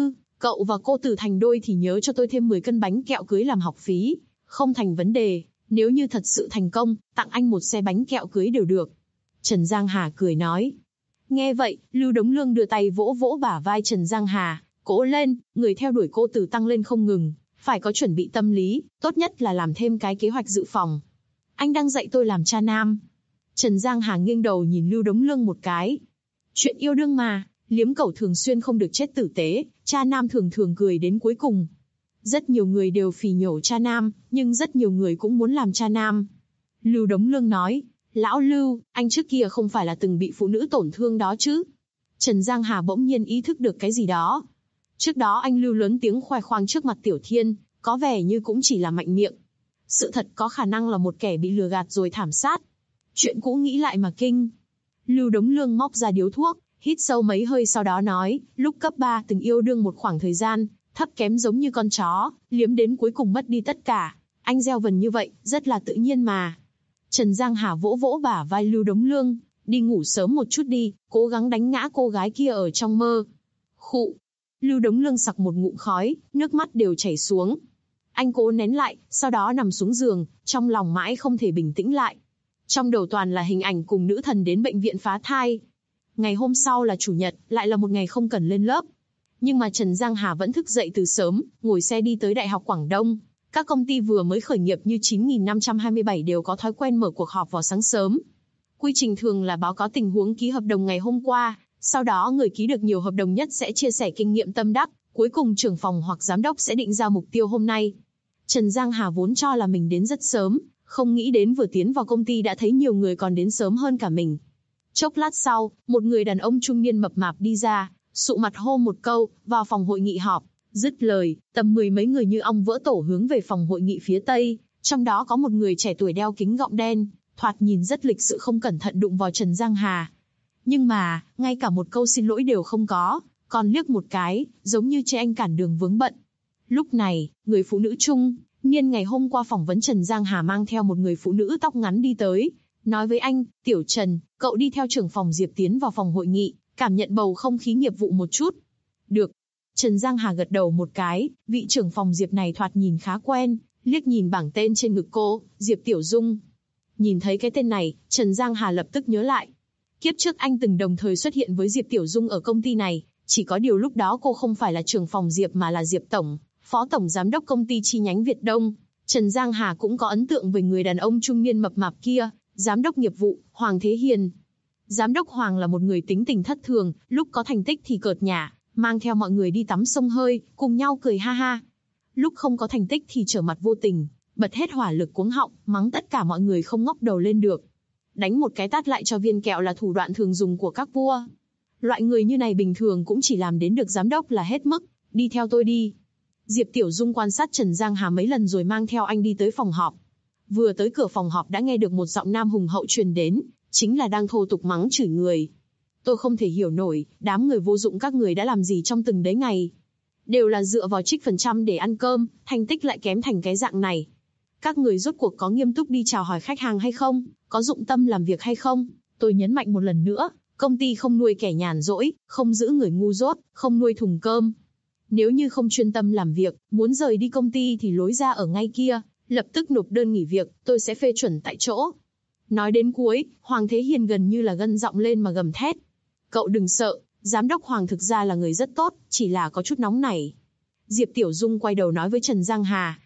Cậu và cô Tử thành đôi thì nhớ cho tôi thêm 10 cân bánh kẹo cưới làm học phí. Không thành vấn đề, nếu như thật sự thành công, tặng anh một xe bánh kẹo cưới đều được. Trần Giang Hà cười nói. Nghe vậy, Lưu Đống Lương đưa tay vỗ vỗ bả vai Trần Giang Hà, cố lên, người theo đuổi cô Tử tăng lên không ngừng, phải có chuẩn bị tâm lý, tốt nhất là làm thêm cái kế hoạch dự phòng. Anh đang dạy tôi làm cha nam. Trần Giang Hà nghiêng đầu nhìn Lưu Đống Lương một cái. Chuyện yêu đương mà, liếm cẩu thường xuyên không được chết tử tế, cha nam thường thường cười đến cuối cùng. Rất nhiều người đều phỉ nhổ cha nam, nhưng rất nhiều người cũng muốn làm cha nam. Lưu Đống Lương nói, lão Lưu, anh trước kia không phải là từng bị phụ nữ tổn thương đó chứ? Trần Giang Hà bỗng nhiên ý thức được cái gì đó. Trước đó anh Lưu lớn tiếng khoe khoang trước mặt Tiểu Thiên, có vẻ như cũng chỉ là mạnh miệng. Sự thật có khả năng là một kẻ bị lừa gạt rồi thảm sát. Chuyện cũ nghĩ lại mà kinh. Lưu Đống Lương móc ra điếu thuốc, hít sâu mấy hơi sau đó nói, lúc cấp 3 từng yêu đương một khoảng thời gian, thấp kém giống như con chó, liếm đến cuối cùng mất đi tất cả. Anh gieo vần như vậy, rất là tự nhiên mà. Trần Giang Hà vỗ vỗ bả vai Lưu Đống Lương, đi ngủ sớm một chút đi, cố gắng đánh ngã cô gái kia ở trong mơ. Khụ. Lưu Đống Lương sặc một ngụm khói, nước mắt đều chảy xuống. Anh cố nén lại, sau đó nằm xuống giường, trong lòng mãi không thể bình tĩnh lại. Trong đầu toàn là hình ảnh cùng nữ thần đến bệnh viện phá thai. Ngày hôm sau là chủ nhật, lại là một ngày không cần lên lớp. Nhưng mà Trần Giang Hà vẫn thức dậy từ sớm, ngồi xe đi tới Đại học Quảng Đông. Các công ty vừa mới khởi nghiệp như 9527 đều có thói quen mở cuộc họp vào sáng sớm. Quy trình thường là báo cáo tình huống ký hợp đồng ngày hôm qua, sau đó người ký được nhiều hợp đồng nhất sẽ chia sẻ kinh nghiệm tâm đắc, cuối cùng trưởng phòng hoặc giám đốc sẽ định ra mục tiêu hôm nay. Trần Giang Hà vốn cho là mình đến rất sớm, không nghĩ đến vừa tiến vào công ty đã thấy nhiều người còn đến sớm hơn cả mình. Chốc lát sau, một người đàn ông trung niên mập mạp đi ra, sụ mặt hô một câu, vào phòng hội nghị họp. Dứt lời, tầm 10 mấy người như ong vỡ tổ hướng về phòng hội nghị phía tây, trong đó có một người trẻ tuổi đeo kính gọng đen, thoạt nhìn rất lịch sự không cẩn thận đụng vào Trần Giang Hà. Nhưng mà, ngay cả một câu xin lỗi đều không có, còn liếc một cái, giống như chê anh cản đường vướng bận. Lúc này, người phụ nữ trung niên ngày hôm qua phỏng vấn Trần Giang Hà mang theo một người phụ nữ tóc ngắn đi tới, nói với anh, Tiểu Trần, cậu đi theo trưởng phòng Diệp tiến vào phòng hội nghị, cảm nhận bầu không khí nghiệp vụ một chút. Được. Trần Giang Hà gật đầu một cái, vị trưởng phòng Diệp này thoạt nhìn khá quen, liếc nhìn bảng tên trên ngực cô, Diệp Tiểu Dung. Nhìn thấy cái tên này, Trần Giang Hà lập tức nhớ lại. Kiếp trước anh từng đồng thời xuất hiện với Diệp Tiểu Dung ở công ty này, chỉ có điều lúc đó cô không phải là trưởng phòng Diệp mà là Diệp Tổng, phó tổng giám đốc công ty chi nhánh Việt Đông. Trần Giang Hà cũng có ấn tượng về người đàn ông trung niên mập mạp kia, giám đốc nghiệp vụ, Hoàng Thế Hiền. Giám đốc Hoàng là một người tính tình thất thường, lúc có thành tích thì cợt nhả, mang theo mọi người đi tắm sông hơi, cùng nhau cười ha ha. Lúc không có thành tích thì trở mặt vô tình, bật hết hỏa lực cuống họng, mắng tất cả mọi người không ngóc đầu lên được. Đánh một cái tát lại cho viên kẹo là thủ đoạn thường dùng của các vua. Loại người như này bình thường cũng chỉ làm đến được giám đốc là hết mức, đi theo tôi đi. Diệp Tiểu Dung quan sát Trần Giang Hà mấy lần rồi mang theo anh đi tới phòng họp. Vừa tới cửa phòng họp đã nghe được một giọng nam hùng hậu truyền đến, chính là đang thô tục mắng chửi người. Tôi không thể hiểu nổi, đám người vô dụng các người đã làm gì trong từng đấy ngày. Đều là dựa vào trích phần trăm để ăn cơm, thành tích lại kém thành cái dạng này. Các người rốt cuộc có nghiêm túc đi chào hỏi khách hàng hay không, có dụng tâm làm việc hay không? Tôi nhấn mạnh một lần nữa, công ty không nuôi kẻ nhàn rỗi, không giữ người ngu dốt, không nuôi thùng cơm. Nếu như không chuyên tâm làm việc, muốn rời đi công ty thì lối ra ở ngay kia, lập tức nộp đơn nghỉ việc, tôi sẽ phê chuẩn tại chỗ. Nói đến cuối, Hoàng Thế Hiền gần như là gân giọng lên mà gầm thét. Cậu đừng sợ, giám đốc Hoàng thực ra là người rất tốt, chỉ là có chút nóng nảy. Diệp Tiểu Dung quay đầu nói với Trần Giang Hà,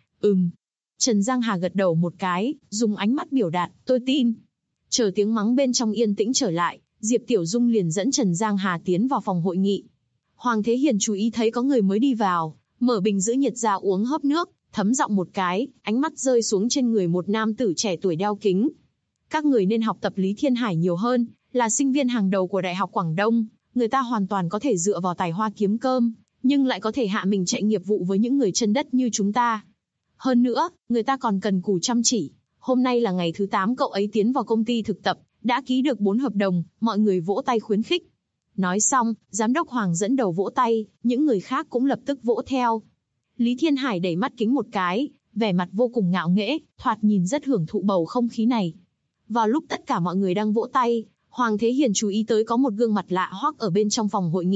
Trần Giang Hà gật đầu một cái, dùng ánh mắt biểu đạt, tôi tin. Chờ tiếng mắng bên trong yên tĩnh trở lại, Diệp Tiểu Dung liền dẫn Trần Giang Hà tiến vào phòng hội nghị. Hoàng Thế Hiền chú ý thấy có người mới đi vào, mở bình giữ nhiệt ra uống hớp nước, thấm giọng một cái, ánh mắt rơi xuống trên người một nam tử trẻ tuổi đeo kính. Các người nên học tập Lý Thiên Hải nhiều hơn, là sinh viên hàng đầu của Đại học Quảng Đông, người ta hoàn toàn có thể dựa vào tài hoa kiếm cơm, nhưng lại có thể hạ mình chạy nghiệp vụ với những người chân đất như chúng ta. Hơn nữa, người ta còn cần cù chăm chỉ. Hôm nay là ngày thứ 8 cậu ấy tiến vào công ty thực tập, đã ký được 4 hợp đồng, mọi người vỗ tay khuyến khích. Nói xong, giám đốc Hoàng dẫn đầu vỗ tay, những người khác cũng lập tức vỗ theo. Lý Thiên Hải đẩy mắt kính một cái, vẻ mặt vô cùng ngạo nghễ, thoạt nhìn rất hưởng thụ bầu không khí này. Vào lúc tất cả mọi người đang vỗ tay, Hoàng Thế Hiền chú ý tới có một gương mặt lạ hoắc ở bên trong phòng hội nghị,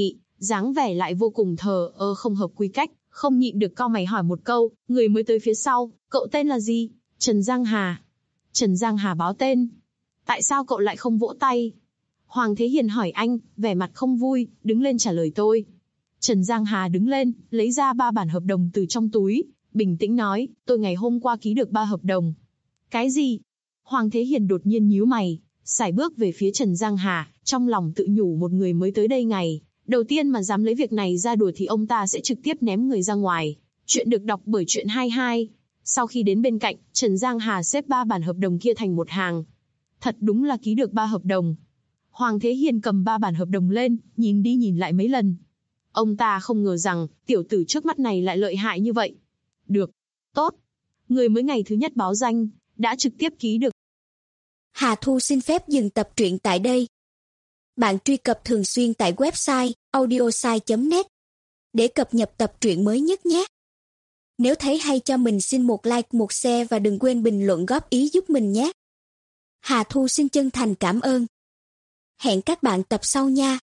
dáng vẻ lại vô cùng thờ ơ không hợp quy cách, không nhịn được cau mày hỏi một câu, người mới tới phía sau, cậu tên là gì? Trần Giang Hà. Trần Giang Hà báo tên. Tại sao cậu lại không vỗ tay? Hoàng Thế Hiền hỏi anh, vẻ mặt không vui, đứng lên trả lời tôi. Trần Giang Hà đứng lên, lấy ra 3 bản hợp đồng từ trong túi, bình tĩnh nói, tôi ngày hôm qua ký được 3 hợp đồng. Cái gì? Hoàng Thế Hiền đột nhiên nhíu mày, sải bước về phía Trần Giang Hà, trong lòng tự nhủ một người mới tới đây ngày đầu tiên mà dám lấy việc này ra đùa thì ông ta sẽ trực tiếp ném người ra ngoài. Chuyện được đọc bởi Truyện 22. Sau khi đến bên cạnh, Trần Giang Hà xếp 3 bản hợp đồng kia thành một hàng. Thật đúng là ký được 3 hợp đồng. Hoàng Thế Hiền cầm 3 bản hợp đồng lên, nhìn đi nhìn lại mấy lần. Ông ta không ngờ rằng, tiểu tử trước mắt này lại lợi hại như vậy. Được. Tốt. Người mới ngày thứ nhất báo danh, đã trực tiếp ký được. Hà Thu xin phép dừng tập truyện tại đây. Bạn truy cập thường xuyên tại website audiosai.net để cập nhật tập truyện mới nhất nhé. Nếu thấy hay cho mình xin một like, một share và đừng quên bình luận góp ý giúp mình nhé. Hà Thu xin chân thành cảm ơn. Hẹn các bạn tập sau nha.